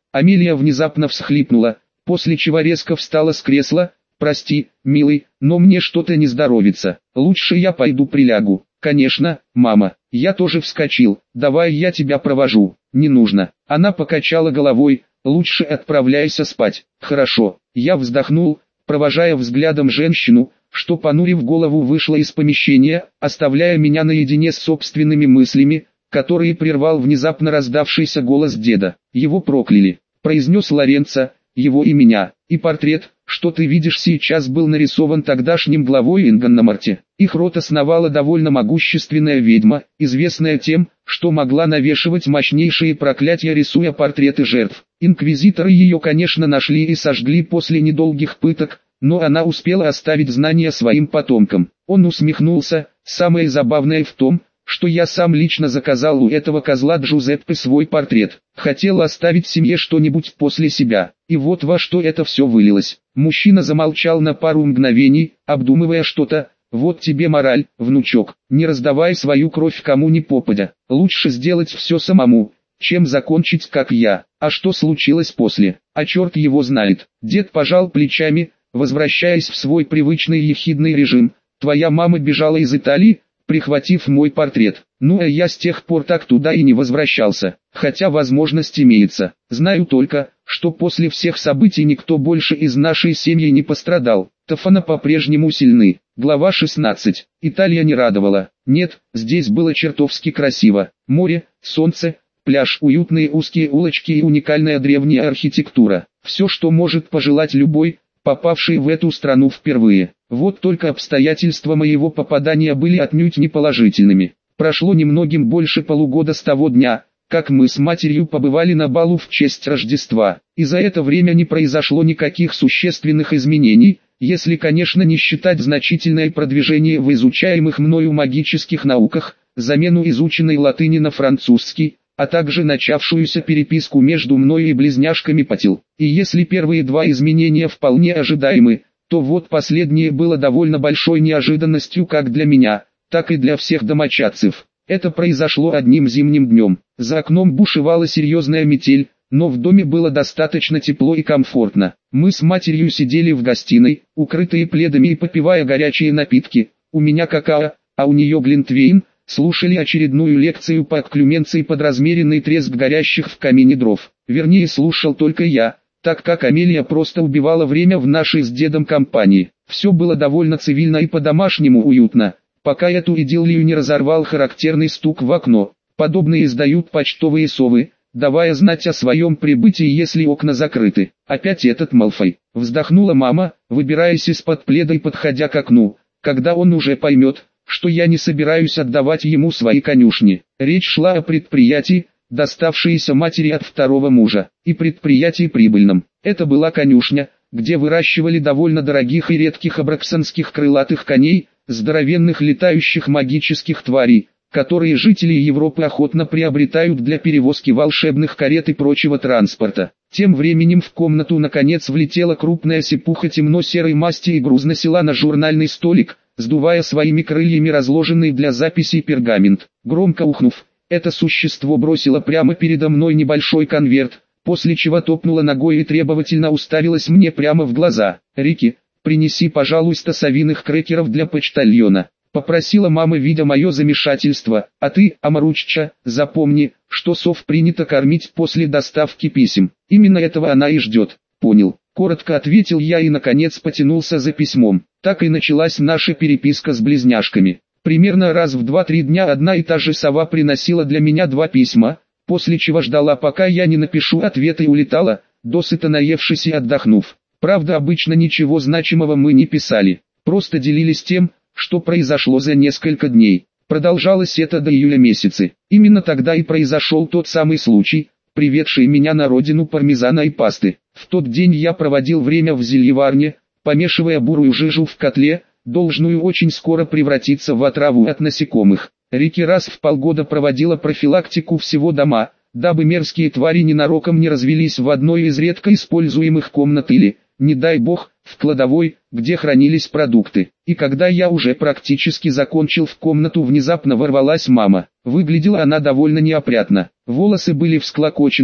Амелия внезапно всхлипнула, после чего резко встала с кресла. «Прости, милый, но мне что-то не здоровится. Лучше я пойду прилягу». «Конечно, мама». Я тоже вскочил. «Давай я тебя провожу». «Не нужно». Она покачала головой. «Лучше отправляйся спать». «Хорошо». Я вздохнул, провожая взглядом женщину, что, понурив голову, вышла из помещения, оставляя меня наедине с собственными мыслями, которые прервал внезапно раздавшийся голос деда. «Его прокляли», — произнес Лоренцо, — «его и меня, и портрет, что ты видишь сейчас, был нарисован тогдашним главой Ингономарте. Их род основала довольно могущественная ведьма, известная тем, что могла навешивать мощнейшие проклятия, рисуя портреты жертв. Инквизиторы ее, конечно, нашли и сожгли после недолгих пыток, но она успела оставить знания своим потомкам». Он усмехнулся. «Самое забавное в том, что я сам лично заказал у этого козла Джузеппе свой портрет. Хотел оставить семье что-нибудь после себя. И вот во что это все вылилось». Мужчина замолчал на пару мгновений, обдумывая что-то. «Вот тебе мораль, внучок, не раздавай свою кровь кому ни попадя. Лучше сделать все самому, чем закончить как я». «А что случилось после? А черт его знает». Дед пожал плечами, возвращаясь в свой привычный ехидный режим. «Твоя мама бежала из Италии, прихватив мой портрет. Ну а я с тех пор так туда и не возвращался, хотя возможность имеется. Знаю только, что после всех событий никто больше из нашей семьи не пострадал. Тофана по-прежнему сильны». Глава шестнадцать. Италия не радовала. Нет, здесь было чертовски красиво. Море, солнце, пляж, уютные узкие улочки и уникальная древняя архитектура. Все, что может пожелать любой, попавший в эту страну впервые. Вот только обстоятельства моего попадания были отнюдь не положительными. Прошло немногим больше полугода с того дня, как мы с матерью побывали на балу в честь Рождества, и за это время не произошло никаких существенных изменений, если, конечно, не считать значительное продвижение в изучаемых мною магических науках, замену изученной латыни на французский, а также начавшуюся переписку между мною и близняшками Патил. И если первые два изменения вполне ожидаемы, то вот последнее было довольно большой неожиданностью как для меня, так и для всех домочадцев. Это произошло одним зимним днем. За окном бушевала серьезная метель, но в доме было достаточно тепло и комфортно. Мы с матерью сидели в гостиной, укрытые пледами и попивая горячие напитки. У меня какао, а у нее глинтвейн. Слушали очередную лекцию по окклюменции под размеренный треск горящих в камине дров. Вернее, слушал только я, так как Амелия просто убивала время в нашей с дедом компании. Все было довольно цивильно и по-домашнему уютно, пока эту идиллию не разорвал характерный стук в окно. Подобные издают почтовые совы, давая знать о своем прибытии, если окна закрыты. «Опять этот Малфой», — вздохнула мама, выбираясь из-под пледа и подходя к окну, когда он уже поймет, что я не собираюсь отдавать ему свои конюшни. Речь шла о предприятии, доставшееся матери от второго мужа, и предприятии прибыльном. Это была конюшня, где выращивали довольно дорогих и редких абраксанских крылатых коней, здоровенных летающих магических тварей, которые жители Европы охотно приобретают для перевозки волшебных карет и прочего транспорта. Тем временем в комнату наконец влетела крупная сипуха темно-серой масти и грузно села на журнальный столик, сдувая своими крыльями разложенный для записей пергамент. Громко ухнув, это существо бросило прямо передо мной небольшой конверт, после чего топнуло ногой и требовательно уставилось мне прямо в глаза. «Рики, принеси, пожалуйста, совиных крекеров для почтальона», — попросила мама, видя мое замешательство. «А ты, Амаручча, запомни, что сов принято кормить после доставки писем. Именно этого она и ждет». «Понял», — коротко ответил я и наконец потянулся за письмом. Так и началась наша переписка с близняшками. Примерно раз в два-три дня одна и та же сова приносила для меня два письма, после чего ждала, пока я не напишу ответ, и улетала, досыта наевшись и отдохнув. Правда, обычно ничего значимого мы не писали, просто делились тем, что произошло за несколько дней. Продолжалось это до июля месяца. Именно тогда и произошел тот самый случай, приведший меня на родину пармезана и пасты. В тот день я проводил время в зельеварне, помешивая бурую жижу в котле, должную очень скоро превратиться в отраву от насекомых. Рики раз в полгода проводила профилактику всего дома, дабы мерзкие твари ненароком не развелись в одной из редко используемых комнат или, не дай бог, в кладовой, где хранились продукты. И когда я уже практически закончил, в комнату внезапно ворвалась мама. Выглядела она довольно неопрятно. Волосы были всклокочены,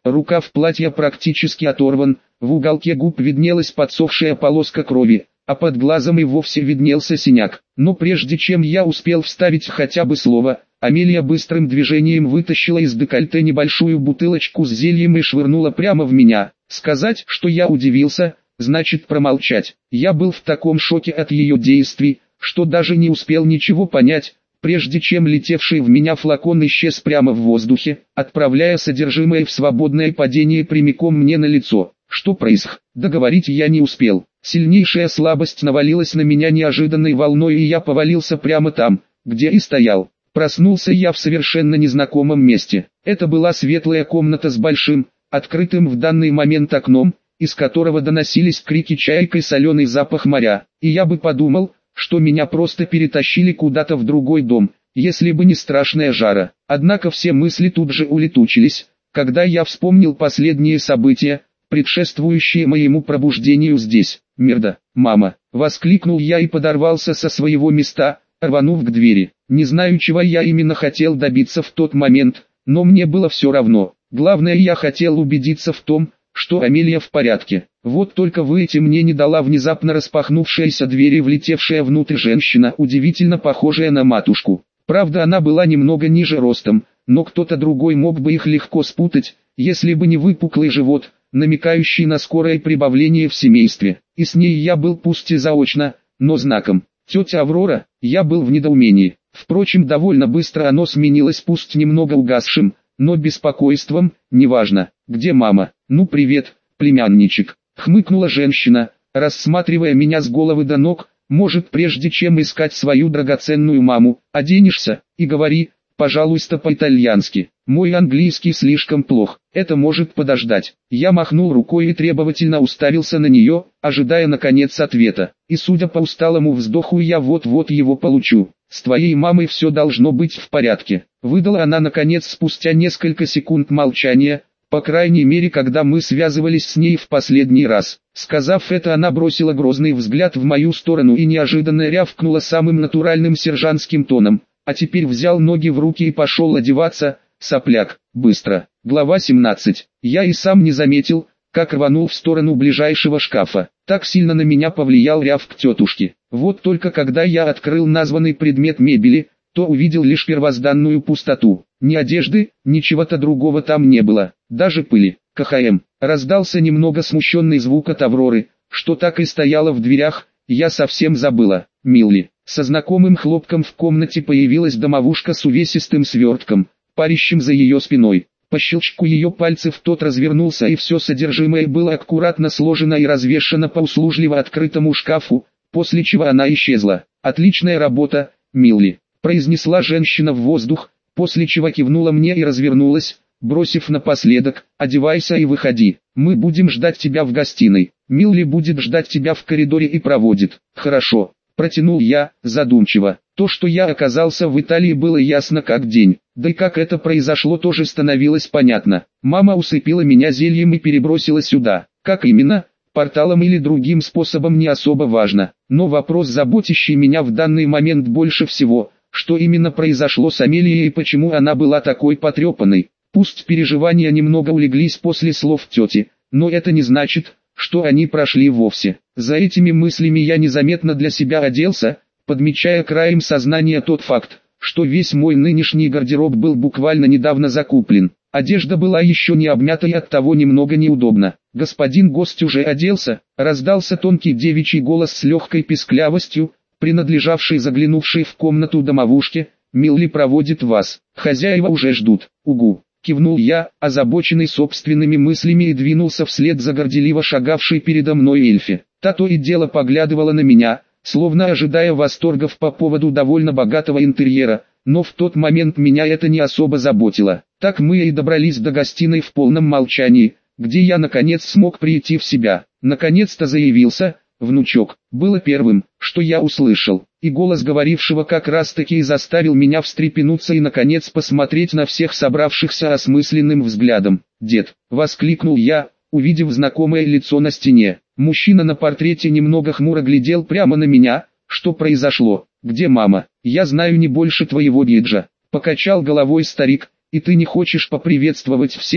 Рукав платья практически оторван, в уголке губ виднелась подсохшая полоска крови, а под глазом и вовсе виднелся синяк. Но прежде чем я успел вставить хотя бы слово, Амелия быстрым движением вытащила из декольте небольшую бутылочку с зельем и швырнула прямо в меня. Сказать, что я удивился, значит промолчать. Я был в таком шоке от ее действий, что даже не успел ничего понять, прежде чем летевший в меня флакон исчез прямо в воздухе, отправляя содержимое в свободное падение прямиком мне на лицо. Что происходит? Договорить я не успел. Сильнейшая слабость навалилась на меня неожиданной волной, и я повалился прямо там, где и стоял. Проснулся я в совершенно незнакомом месте. Это была светлая комната с большим, открытым в данный момент окном, из которого доносились крики чаек и соленый запах моря. И я бы подумал, что меня просто перетащили куда-то в другой дом, если бы не страшная жара. Однако все мысли тут же улетучились, когда я вспомнил последние события, предшествующие моему пробуждению здесь. «Мирда, мама!» — воскликнул я и подорвался со своего места, рванув к двери. Не знаю, чего я именно хотел добиться в тот момент, но мне было все равно. Главное, я хотел убедиться в том, что Амелия в порядке. Вот только выйти мне не дала внезапно распахнувшаяся дверь и влетевшая внутрь женщина, удивительно похожая на матушку. Правда, она была немного ниже ростом, но кто-то другой мог бы их легко спутать, если бы не выпуклый живот, намекающий на скорое прибавление в семействе. И с ней я был пусть и заочно, но знаком. Тетя Аврора, я был в недоумении. Впрочем, довольно быстро оно сменилось пусть немного угасшим, но беспокойством. Неважно, где мама. «Ну привет, племянничек», — хмыкнула женщина, рассматривая меня с головы до ног. «Может, прежде чем искать свою драгоценную маму, оденешься и говори, пожалуйста, по-итальянски. Мой английский слишком плох, это может подождать». Я махнул рукой и требовательно уставился на нее, ожидая наконец ответа. И судя по усталому вздоху, я вот-вот его получу. «С твоей мамой все должно быть в порядке», — выдала она наконец спустя несколько секунд молчания, по крайней мере, когда мы связывались с ней в последний раз. Сказав это, она бросила грозный взгляд в мою сторону и неожиданно рявкнула самым натуральным сержантским тоном: «А теперь взял ноги в руки и пошел одеваться, сопляк, быстро». Глава семнадцать. Я и сам не заметил, как рванул в сторону ближайшего шкафа. Так сильно на меня повлиял рявк тетушки. Вот только когда я открыл названный предмет мебели, то увидел лишь первозданную пустоту. Ни одежды, ни чего-то другого там не было, даже пыли. КХМ. Раздался немного смущенный звук от Авроры, что так и стояла в дверях. Я совсем забыла. Милли. Со знакомым хлопком в комнате появилась домовушка с увесистым свертком, парящим за ее спиной. По щелчку ее пальцев тот развернулся, и все содержимое было аккуратно сложено и развешано по услужливо открытому шкафу, после чего она исчезла. «Отличная работа, Милли», — произнесла женщина в воздух, после чего кивнула мне и развернулась, бросив напоследок: «Одевайся и выходи, мы будем ждать тебя в гостиной. Милли будет ждать тебя в коридоре и проводит». «Хорошо», — протянул я, задумчиво. То, что я оказался в Италии, было ясно как день. Да и как это произошло, тоже становилось понятно. Мама усыпила меня зельем и перебросила сюда. Как именно, порталом или другим способом, не особо важно. Но вопрос, заботящий меня в данный момент больше всего: что именно произошло с Амелией и почему она была такой потрепанной. Пусть переживания немного улеглись после слов тети, но это не значит, что они прошли вовсе. За этими мыслями я незаметно для себя оделся, подмечая краем сознания тот факт, что весь мой нынешний гардероб был буквально недавно закуплен. Одежда была еще не обмята и оттого немного неудобно. «Господин гость уже оделся», — раздался тонкий девичий голос с легкой писклявостью, принадлежавший заглянувшей в комнату домовушке. «Милли проводит вас. Хозяева уже ждут». «Угу», — кивнул я, озабоченный собственными мыслями, и двинулся вслед за горделиво шагавшей передо мной эльфи. Та то и дело поглядывала на меня, словно ожидая восторгов по поводу довольно богатого интерьера, но в тот момент меня это не особо заботило. Так мы и добрались до гостиной в полном молчании, где я наконец смог прийти в себя. «Наконец-то заявился, внучок», было первым, что я услышал, и голос говорившего как раз-таки и заставил меня встрепенуться и наконец посмотреть на всех собравшихся осмысленным взглядом. «Дед», — воскликнул я, увидев знакомое лицо на стене. Мужчина на портрете немного хмуро глядел прямо на меня. «Что произошло? Где мама? Я знаю не больше твоего Гиджа», — покачал головой старик. «И ты не хочешь поприветствовать всех,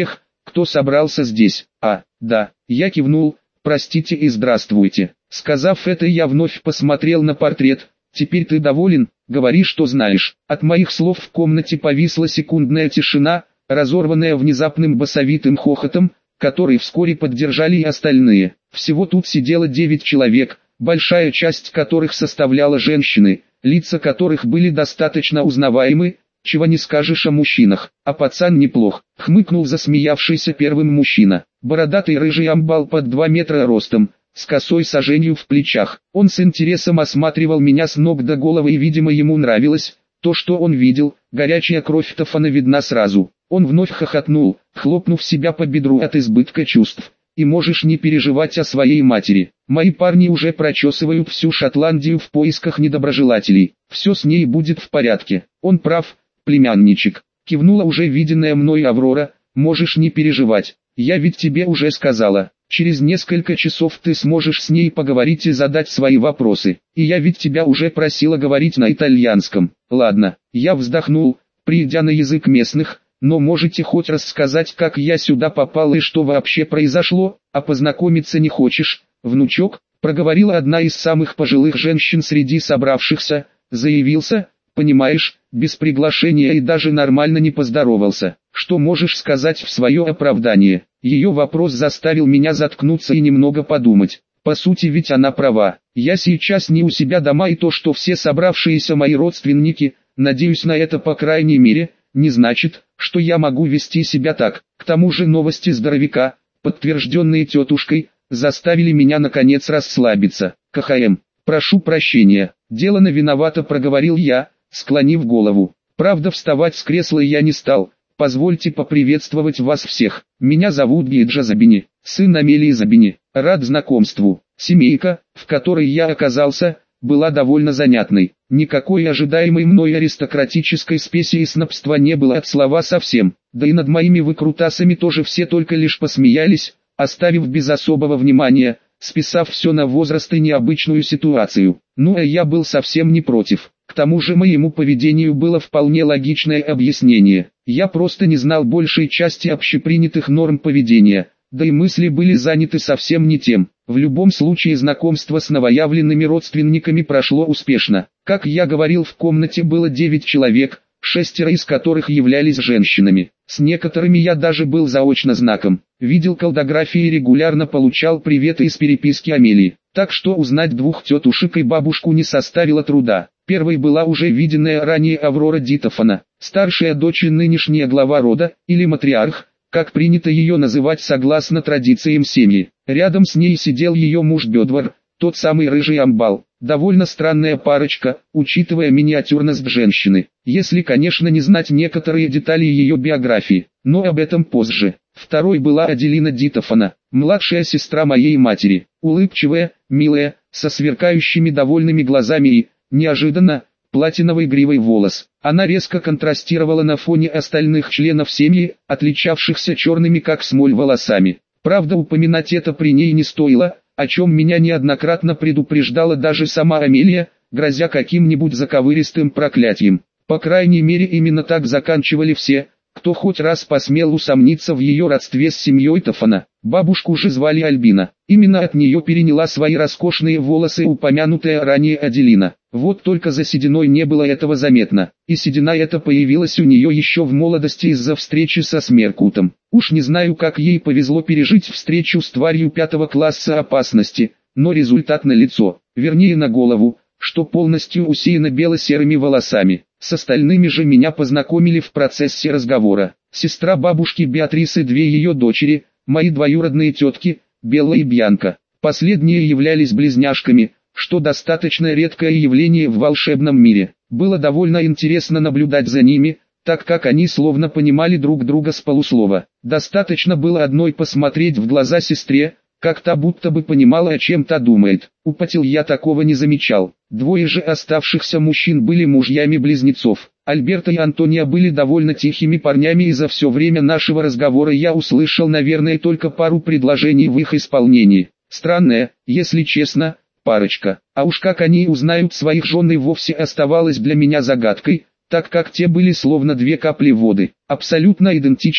кто собрался здесь. А, да, я кивнул, простите и здравствуйте. Сказав это, я вновь посмотрел на портрет. Теперь ты доволен? Говори, что знаешь. От моих слов в комнате повисла секундная тишина, разорванная внезапным басовитым хохотом, который вскоре поддержали и остальные. Всего тут сидело девять человек, большая часть которых составляла женщины, лица которых были достаточно узнаваемы, чего не скажешь о мужчинах. А пацан неплох, хмыкнул засмеявшийся первым мужчина. Бородатый рыжий амбал под два метра ростом, с косой саженью в плечах. Он с интересом осматривал меня с ног до головы, и, видимо, ему нравилось то, что он видел. Горячая кровь Тофана видна сразу. Он вновь хохотнул, хлопнув себя по бедру от избытка чувств. И можешь не переживать о своей матери. Мои парни уже прочесывают всю Шотландию в поисках недоброжелателей. Все с ней будет в порядке. Он прав, племянничек. Кивнула уже виденная мной Аврора. Можешь не переживать. Я ведь тебе уже сказала. Через несколько часов ты сможешь с ней поговорить и задать свои вопросы. И я ведь тебя уже просила говорить на итальянском. Ладно, я вздохнул, придя на язык местных. Но можете хоть рассказать, как я сюда попал и что вообще произошло? А познакомиться не хочешь, внучок? Проговорила одна из самых пожилых женщин среди собравшихся. Заявился, понимаешь, без приглашения и даже нормально не поздоровался. Что можешь сказать в свое оправдание? Ее вопрос заставил меня заткнуться и немного подумать. По сути ведь она права. Я сейчас не у себя дома, и то, что все собравшиеся мои родственники, надеюсь на это по крайней мере, не значит, что я могу вести себя так. К тому же новости здоровяка, подтвержденные тетушкой, заставили меня наконец расслабиться. КХМ, прошу прощения, делано виновато, проговорил я, склонив голову. Правда, вставать с кресла я не стал. Позвольте поприветствовать вас всех. Меня зовут Гиджа Забини, сын Амелии Забини. Рад знакомству. Семейка, в которой я оказался, была довольно занятной. Никакой ожидаемой мной аристократической спеси и снобства не было от слова совсем. Да и над моими выкрутасами тоже все только лишь посмеялись, оставив без особого внимания, списав все на возраст и необычную ситуацию. Ну а я был совсем не против. К тому же моему поведению было вполне логичное объяснение. Я просто не знал большей части общепринятых норм поведения, да и мысли были заняты совсем не тем. В любом случае знакомство с новоявленными родственниками прошло успешно. Как я говорил, в комнате было девять человек, шестеро из которых являлись женщинами. С некоторыми я даже был заочно знаком. Видел колдографии и регулярно получал приветы из переписки Амелии. Так что узнать двух тетушек и бабушку не составило труда. Первой была уже виденная ранее Аврора Ди Тофана, старшая дочь и нынешняя глава рода, или матриарх, как принято ее называть согласно традициям семьи. Рядом с ней сидел ее муж Бедвар, тот самый рыжий амбал. Довольно странная парочка, учитывая миниатюрность женщины, если, конечно, не знать некоторые детали ее биографии, но об этом позже. Второй была Аделина Ди Тофана, младшая сестра моей матери, улыбчивая, милая, со сверкающими довольными глазами и, неожиданно, платиновый гривой волос. Она резко контрастировала на фоне остальных членов семьи, отличавшихся черными как смоль волосами. Правда, упоминать это при ней не стоило, о чем меня неоднократно предупреждала даже сама Амелия, грозя каким-нибудь заковыристым проклятием. По крайней мере, именно так заканчивали все, кто хоть раз посмел усомниться в ее родстве с семьей Тофана. Бабушку же звали Альбина. Именно от нее переняла свои роскошные волосы упомянутая ранее Аделина. Вот только за сединой не было этого заметно. И седина эта появилась у нее еще в молодости из-за встречи со Смеркутом. Уж не знаю, как ей повезло пережить встречу с тварью пятого класса опасности, но результат налицо, вернее на голову, что полностью усеяна бело-серыми волосами. С остальными же меня познакомили в процессе разговора. Сестра бабушки Беатрисы, две ее дочери, мои двоюродные тетки, Белла и Бьянка. Последние являлись близняшками, что достаточно редкое явление в волшебном мире. Было довольно интересно наблюдать за ними, так как они словно понимали друг друга с полуслова. Достаточно было одной посмотреть в глаза сестре, как та будто бы понимала, о чем та думает. У Патил я такого не замечал. Двое же оставшихся мужчин были мужьями близнецов. Альберто и Антония были довольно тихими парнями, и за все время нашего разговора я услышал, наверное, только пару предложений в их исполнении. Странная, если честно, парочка. А уж как они узнают своих жен, и вовсе оставалось для меня загадкой, так как те были словно две капли воды, абсолютно идентичны,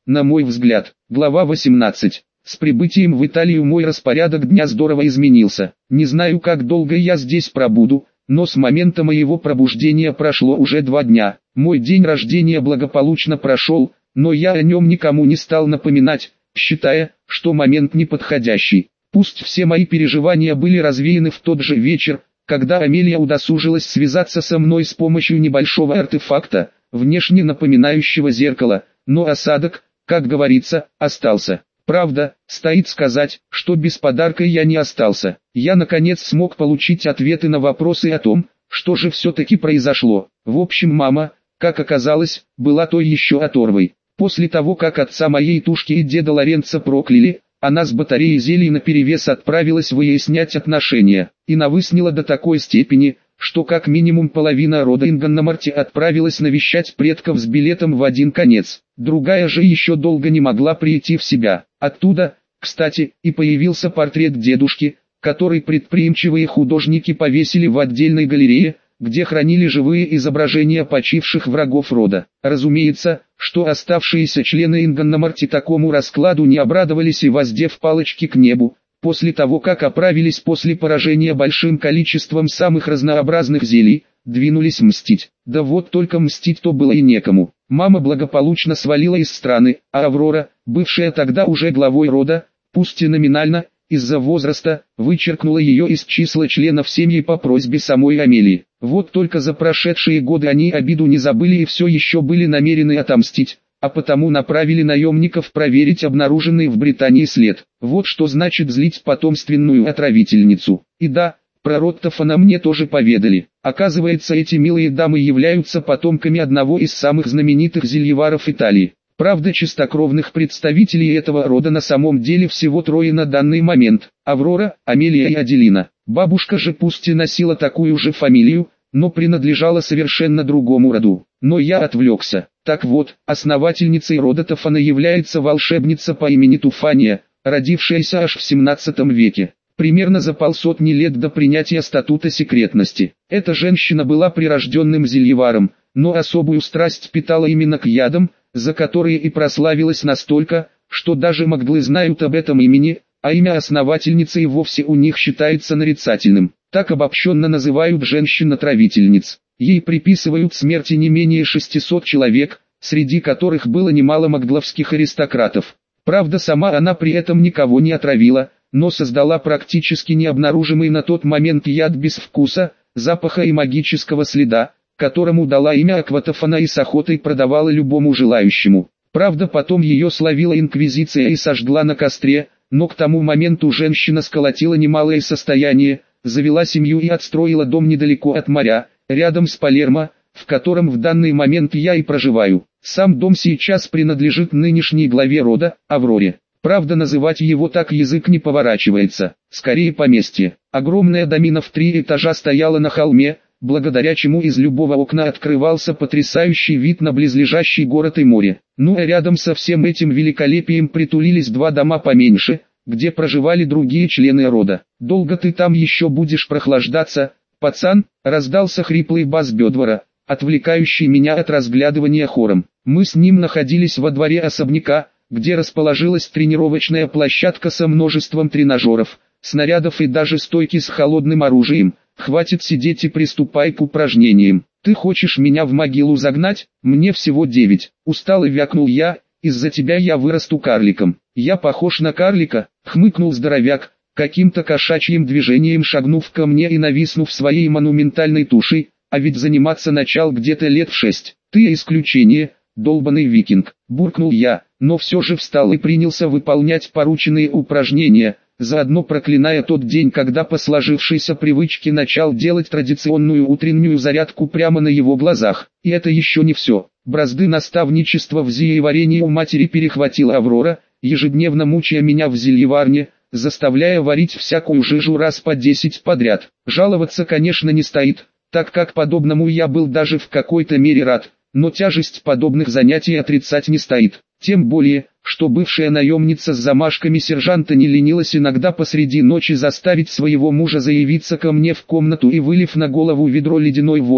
на мой взгляд. Глава восемнадцать. С прибытием в Италию мой распорядок дня здорово изменился. Не знаю, как долго я здесь пробуду, но с момента моего пробуждения прошло уже два дня. Мой день рождения благополучно прошел, но я о нем никому не стал напоминать, считая, что момент неподходящий. Пусть все мои переживания были развеяны в тот же вечер, когда Амелия удосужилась связаться со мной с помощью небольшого артефакта, внешне напоминающего зеркало, но осадок, как говорится, остался. Правда, стоит сказать, что без подарка я не остался. Я наконец смог получить ответы на вопросы о том, что же все-таки произошло. В общем, мама, как оказалось, была той еще оторвой. После того, как отца моей тушки и деда Лоренцо прокляли, она с батареей зелий наперевес отправилась выяснять отношения, и навыснила до такой степени, что как минимум половина рода Ингономарти отправилась навещать предков с билетом в один конец. Другая же еще долго не могла прийти в себя. Оттуда, кстати, и появился портрет дедушки, который предприимчивые художники повесили в отдельной галерее, где хранили живые изображения почивших врагов рода. Разумеется, что оставшиеся члены Ингономарти такому раскладу не обрадовались и, воздев палочки к небу, после того как оправились после поражения большим количеством самых разнообразных зелий, двинулись мстить. Да вот только мстить-то было и некому. Мама благополучно свалила из страны, а Аврора, бывшая тогда уже главой рода, пусть и номинально, из-за возраста, вычеркнула ее из числа членов семьи по просьбе самой Амелии. Вот только за прошедшие годы они обиду не забыли и все еще были намерены отомстить, а потому направили наемников проверить обнаруженный в Британии след. Вот что значит злить потомственную отравительницу. И да, про Роттофана мне тоже поведали. Оказывается, эти милые дамы являются потомками одного из самых знаменитых зельеваров Италии. Правда, чистокровных представителей этого рода на самом деле всего трое на данный момент: Аврора, Амелия и Аделина. Бабушка же пусть и носила такую же фамилию, но принадлежала совершенно другому роду. Но я отвлекся. Так вот, основательницей рода Тофана является волшебница по имени Туфания, родившаяся аж в семнадцатом веке. Примерно за полсотни лет до принятия статута секретности. Эта женщина была прирожденным зельеваром, но особую страсть питала именно к ядам, за которые и прославилась настолько, что даже маглы знают об этом имени, а имя основательницы и вовсе у них считается нарицательным. Так обобщенно называют женщин-отравительниц. Ей приписывают смерти не менее шестисот человек, среди которых было немало магловских аристократов. Правда, сама она при этом никого не отравила, но создала практически необнаружимый на тот момент яд без вкуса, запаха и магического следа, которому дала имя Акватофана и с охотой продавала любому желающему. Правда, потом ее словила инквизиция и сожгла на костре, но к тому моменту женщина сколотила немалое состояние, завела семью и отстроила дом недалеко от моря, рядом с Палермо, в котором в данный момент я и проживаю. Сам дом сейчас принадлежит нынешней главе рода, Авроре. Правда, называть его так язык не поворачивается, скорее поместье. Огромная домина в три этажа стояла на холме, благодаря чему из любого окна открывался потрясающий вид на близлежащий город и море. Ну а рядом со всем этим великолепием притулились два дома поменьше, где проживали другие члены рода. «Долго ты там еще будешь прохлаждаться, пацан?» — раздался хриплый бас Бедвора, отвлекающий меня от разглядывания хором. Мы с ним находились во дворе особняка, где расположилась тренировочная площадка со множеством тренажеров, снарядов и даже стойки с холодным оружием. «Хватит сидеть и приступай к упражнениям. Ты хочешь меня в могилу загнать? Мне всего девять». Устал и вякнул я: «Из-за тебя я вырасту карликом». «Я похож на карлика?» — хмыкнул здоровяк, каким-то кошачьим движением шагнув ко мне и нависнув своей монументальной тушей, «а ведь заниматься начал где-то лет в шесть. Ты исключение, долбаный викинг», — буркнул я, но все же встал и принялся выполнять порученные упражнения, заодно проклиная тот день, когда по сложившейся привычке начал делать традиционную утреннюю зарядку прямо на его глазах. И это еще не все. Бразды наставничества в зельеварении у матери перехватила Аврора, ежедневно мучая меня в зельеварне, заставляя варить всякую жижу раз по десять подряд. Жаловаться, конечно, не стоит, так как подобному я был даже в какой-то мере рад, но тяжесть подобных занятий отрицать не стоит. Тем более, что бывшая наемница с замашками сержанта не ленилась иногда посреди ночи заставить своего мужа заявиться ко мне в комнату и, вылив на голову ведро ледяной воды,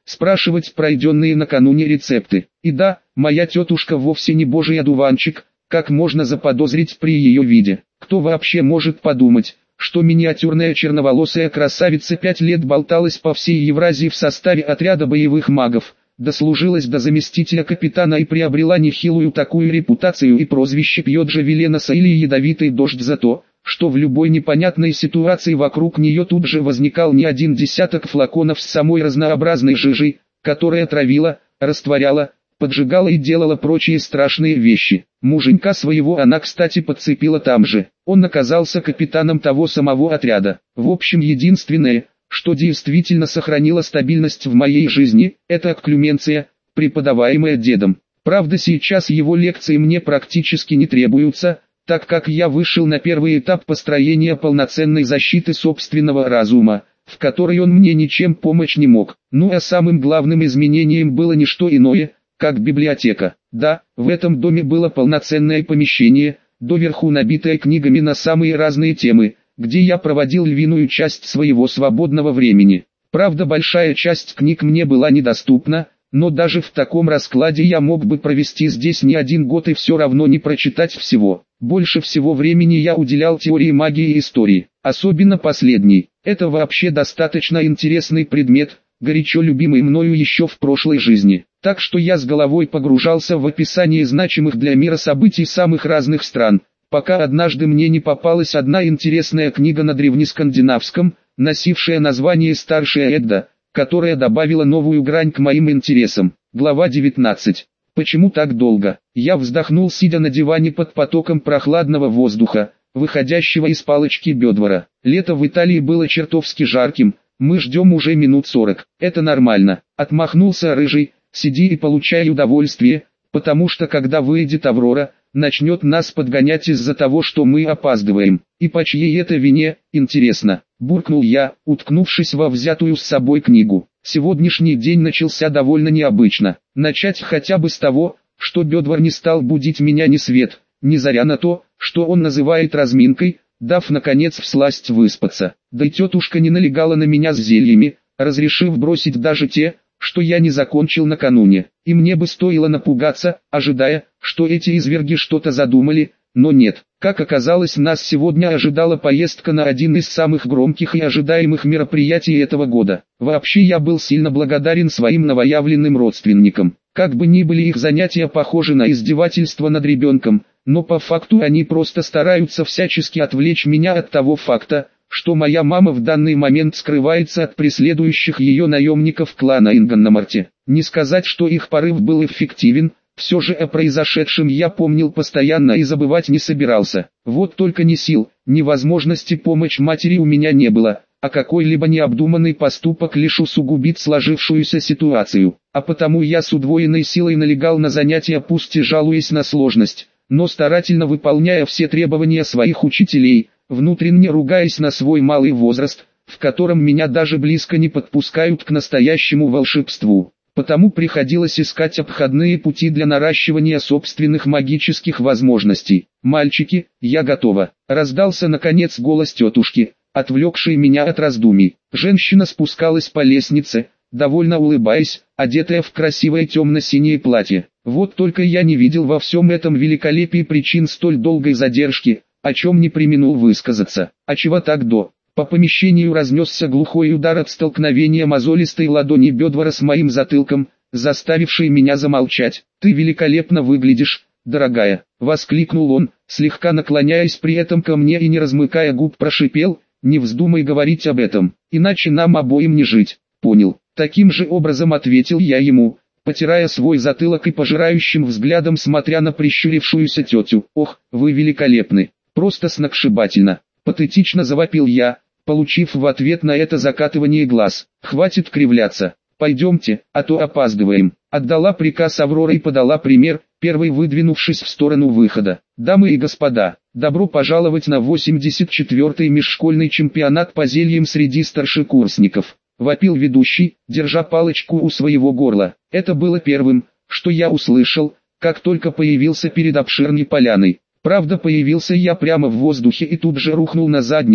спрашивать пройденные накануне рецепты. И да, моя тетушка вовсе не божий одуванчик, как можно заподозрить при ее виде. Кто вообще может подумать, что миниатюрная черноволосая красавица пять лет болталась по всей Евразии в составе отряда боевых магов, дослужилась до заместителя капитана и приобрела нехилую такую репутацию и прозвище Пьоджа Веленоса или Ядовитый дождь за то, что в любой непонятной ситуации вокруг нее тут же возникал не один десяток флаконов с самой разнообразной жижей, которая травила, растворяла, поджигала и делала прочие страшные вещи. Муженька своего она, кстати, подцепила там же. Он оказался капитаном того самого отряда. В общем, единственное, что действительно сохранило стабильность в моей жизни, это окклюменция, преподаваемая дедом. Правда, сейчас его лекции мне практически не требуются, так как я вышел на первый этап построения полноценной защиты собственного разума, в которой он мне ничем помочь не мог. Ну а самым главным изменением было не что иное, как библиотека. Да, в этом доме было полноценное помещение, доверху набитое книгами на самые разные темы, где я проводил львиную часть своего свободного времени. Правда, большая часть книг мне была недоступна, но даже в таком раскладе я мог бы провести здесь не один год и все равно не прочитать всего. Больше всего времени я уделял теории магии и истории, особенно последней. Это вообще достаточно интересный предмет, горячо любимый мною еще в прошлой жизни. Так что я с головой погружался в описание значимых для мира событий самых разных стран, пока однажды мне не попалась одна интересная книга на древнескандинавском, носившая название «Старшая Эдда», которая добавила новую грань к моим интересам. Глава девятнадцать. Почему так долго? Я вздохнул, сидя на диване под потоком прохладного воздуха, выходящего из палочки Бёдвара. Лето в Италии было чертовски жарким, мы ждем уже минут сорок. Это нормально. Отмахнулся рыжий, сиди и получай удовольствие, потому что когда выйдет Аврора, начнет нас подгонять из-за того, что мы опаздываем. И по чьей это вине, интересно, буркнул я, уткнувшись во взятую с собой книгу. Сегодняшний день начался довольно необычно. Начать хотя бы с того, что Бёдвар не стал будить меня ни свет, ни заря на то, что он называет разминкой, дав наконец всласть выспаться. Да и тетушка не налегала на меня с зельями, разрешив бросить даже те, что я не закончил накануне. И мне бы стоило напугаться, ожидая, что эти изверги что-то задумали, но нет. Как оказалось, нас сегодня ожидала поездка на один из самых громких и ожидаемых мероприятий этого года. Вообще я был сильно благодарен своим новоявленным родственникам. Как бы ни были их занятия похожи на издевательство над ребенком, но по факту они просто стараются всячески отвлечь меня от того факта, что моя мама в данный момент скрывается от преследующих ее наемников клана Ингannамарте. Не сказать, что их порыв был эффективен, все же о произошедшем я помнил постоянно и забывать не собирался. Вот только ни сил, ни возможности помочь матери у меня не было, а какой-либо необдуманный поступок лишь усугубит сложившуюся ситуацию. А потому я с удвоенной силой налегал на занятия, пусть и жалуясь на сложность, но старательно выполняя все требования своих учителей, внутренне ругаясь на свой малый возраст, в котором меня даже близко не подпускают к настоящему волшебству. Потому приходилось искать обходные пути для наращивания собственных магических возможностей. «Мальчики, я готова», — раздался наконец голос тетушки, отвлекший меня от раздумий. Женщина спускалась по лестнице, довольно улыбаясь, одетая в красивое темно-синее платье. Вот только я не видел во всем этом великолепии причин столь долгой задержки, о чем не преминул высказаться. А чего так до? По помещению разнесся глухой удар от столкновения мозолистой ладони Бёдвара с моим затылком, заставивший меня замолчать. «Ты великолепно выглядишь, дорогая!» — воскликнул он, слегка наклоняясь при этом ко мне и не размыкая губ прошипел: «Не вздумай говорить об этом, иначе нам обоим не жить». «Понял». Таким же образом ответил я ему, потирая свой затылок и пожирающим взглядом смотря на прищурившуюся тетю. «Ох, вы великолепны! Просто сногсшибательно!» Патетично завопил я, получив в ответ на это закатывание глаз. «Хватит кривляться, пойдемте, а то опаздываем». Отдала приказ Аврора и подала пример, первой выдвинувшись в сторону выхода. «Дамы и господа, добро пожаловать на восемьдесят четвёртый межшкольный чемпионат по зельям среди старшекурсников», — вопил ведущий, держа палочку у своего горла. Это было первым, что я услышал, как только появился перед обширной поляной. Правда, появился я прямо в воздухе и тут же рухнул на задницу,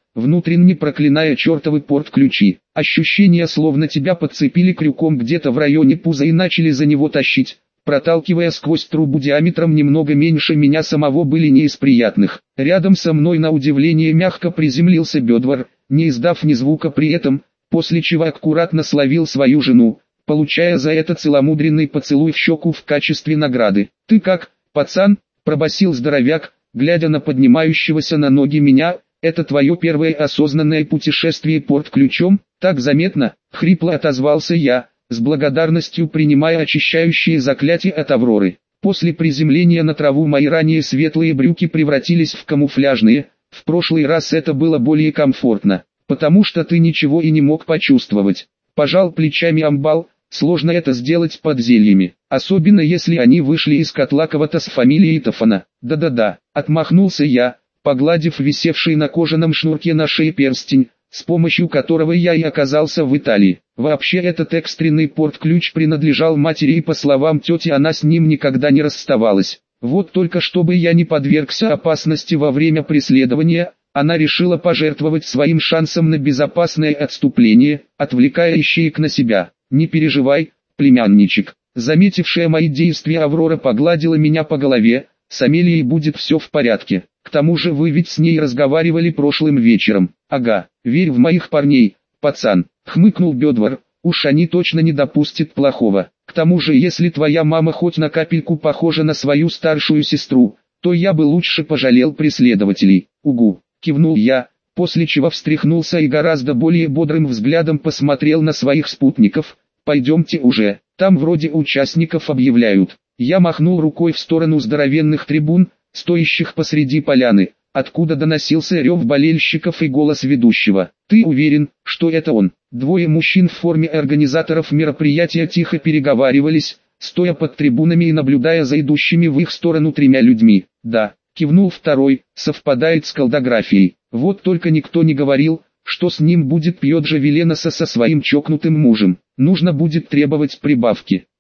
внутренне проклиная чертовы порт-ключи. Ощущение, словно тебя подцепили крюком где-то в районе пуза и начали за него тащить, проталкивая сквозь трубу диаметром немного меньше меня самого, были не из приятных. Рядом со мной на удивление мягко приземлился Бедвар, не издав ни звука при этом, после чего аккуратно словил свою жену, получая за это целомудренный поцелуй в щеку в качестве награды. «Ты как, пацан?» – пробасил здоровяк, глядя на поднимающегося на ноги меня. «Это твое первое осознанное путешествие порт-ключом?» «Так заметно», – хрипло отозвался я, с благодарностью принимая очищающие заклятия от Авроры. После приземления на траву мои ранее светлые брюки превратились в камуфляжные. В прошлый раз это было более комфортно, потому что ты ничего и не мог почувствовать. Пожал плечами Амбал. Сложно это сделать под зельями, особенно если они вышли из котла кого-то с фамилией Тафана. Да-да-да, отмахнулся я, погладив висевший на кожаном шнурке на шее перстень, с помощью которого я и оказался в Италии. Вообще этот экстренный порт-ключ принадлежал матери, и по словам тети, она с ним никогда не расставалась. Вот только чтобы я не подвергся опасности во время преследования, она решила пожертвовать своим шансом на безопасное отступление, отвлекая ищеек на себя. «Не переживай, племянничек». Заметившая мои действия Аврора погладила меня по голове. «С Амелией будет все в порядке. К тому же вы ведь с ней разговаривали прошлым вечером». «Ага, верь в моих парней, пацан», — хмыкнул Бедвар. «Уж они точно не допустят плохого. К тому же, если твоя мама хоть на капельку похожа на свою старшую сестру, то я бы лучше пожалел преследователей». «Угу», — кивнул я, после чего встряхнулся и гораздо более бодрым взглядом посмотрел на своих спутников. «Пойдемте уже, там вроде участников объявляют». Я махнул рукой в сторону здоровенных трибун, стоящих посреди поляны, откуда доносился рев болельщиков и голос ведущего. «Ты уверен, что это он?» Двое мужчин в форме организаторов мероприятия тихо переговаривались, стоя под трибунами и наблюдая за идущими в их сторону тремя людьми. «Да», — кивнул второй, — «совпадает с колдографией. Вот только никто не говорил, что с ним будет Пьеджо Веленоса со своим чокнутым мужем. Нужно будет требовать прибавки».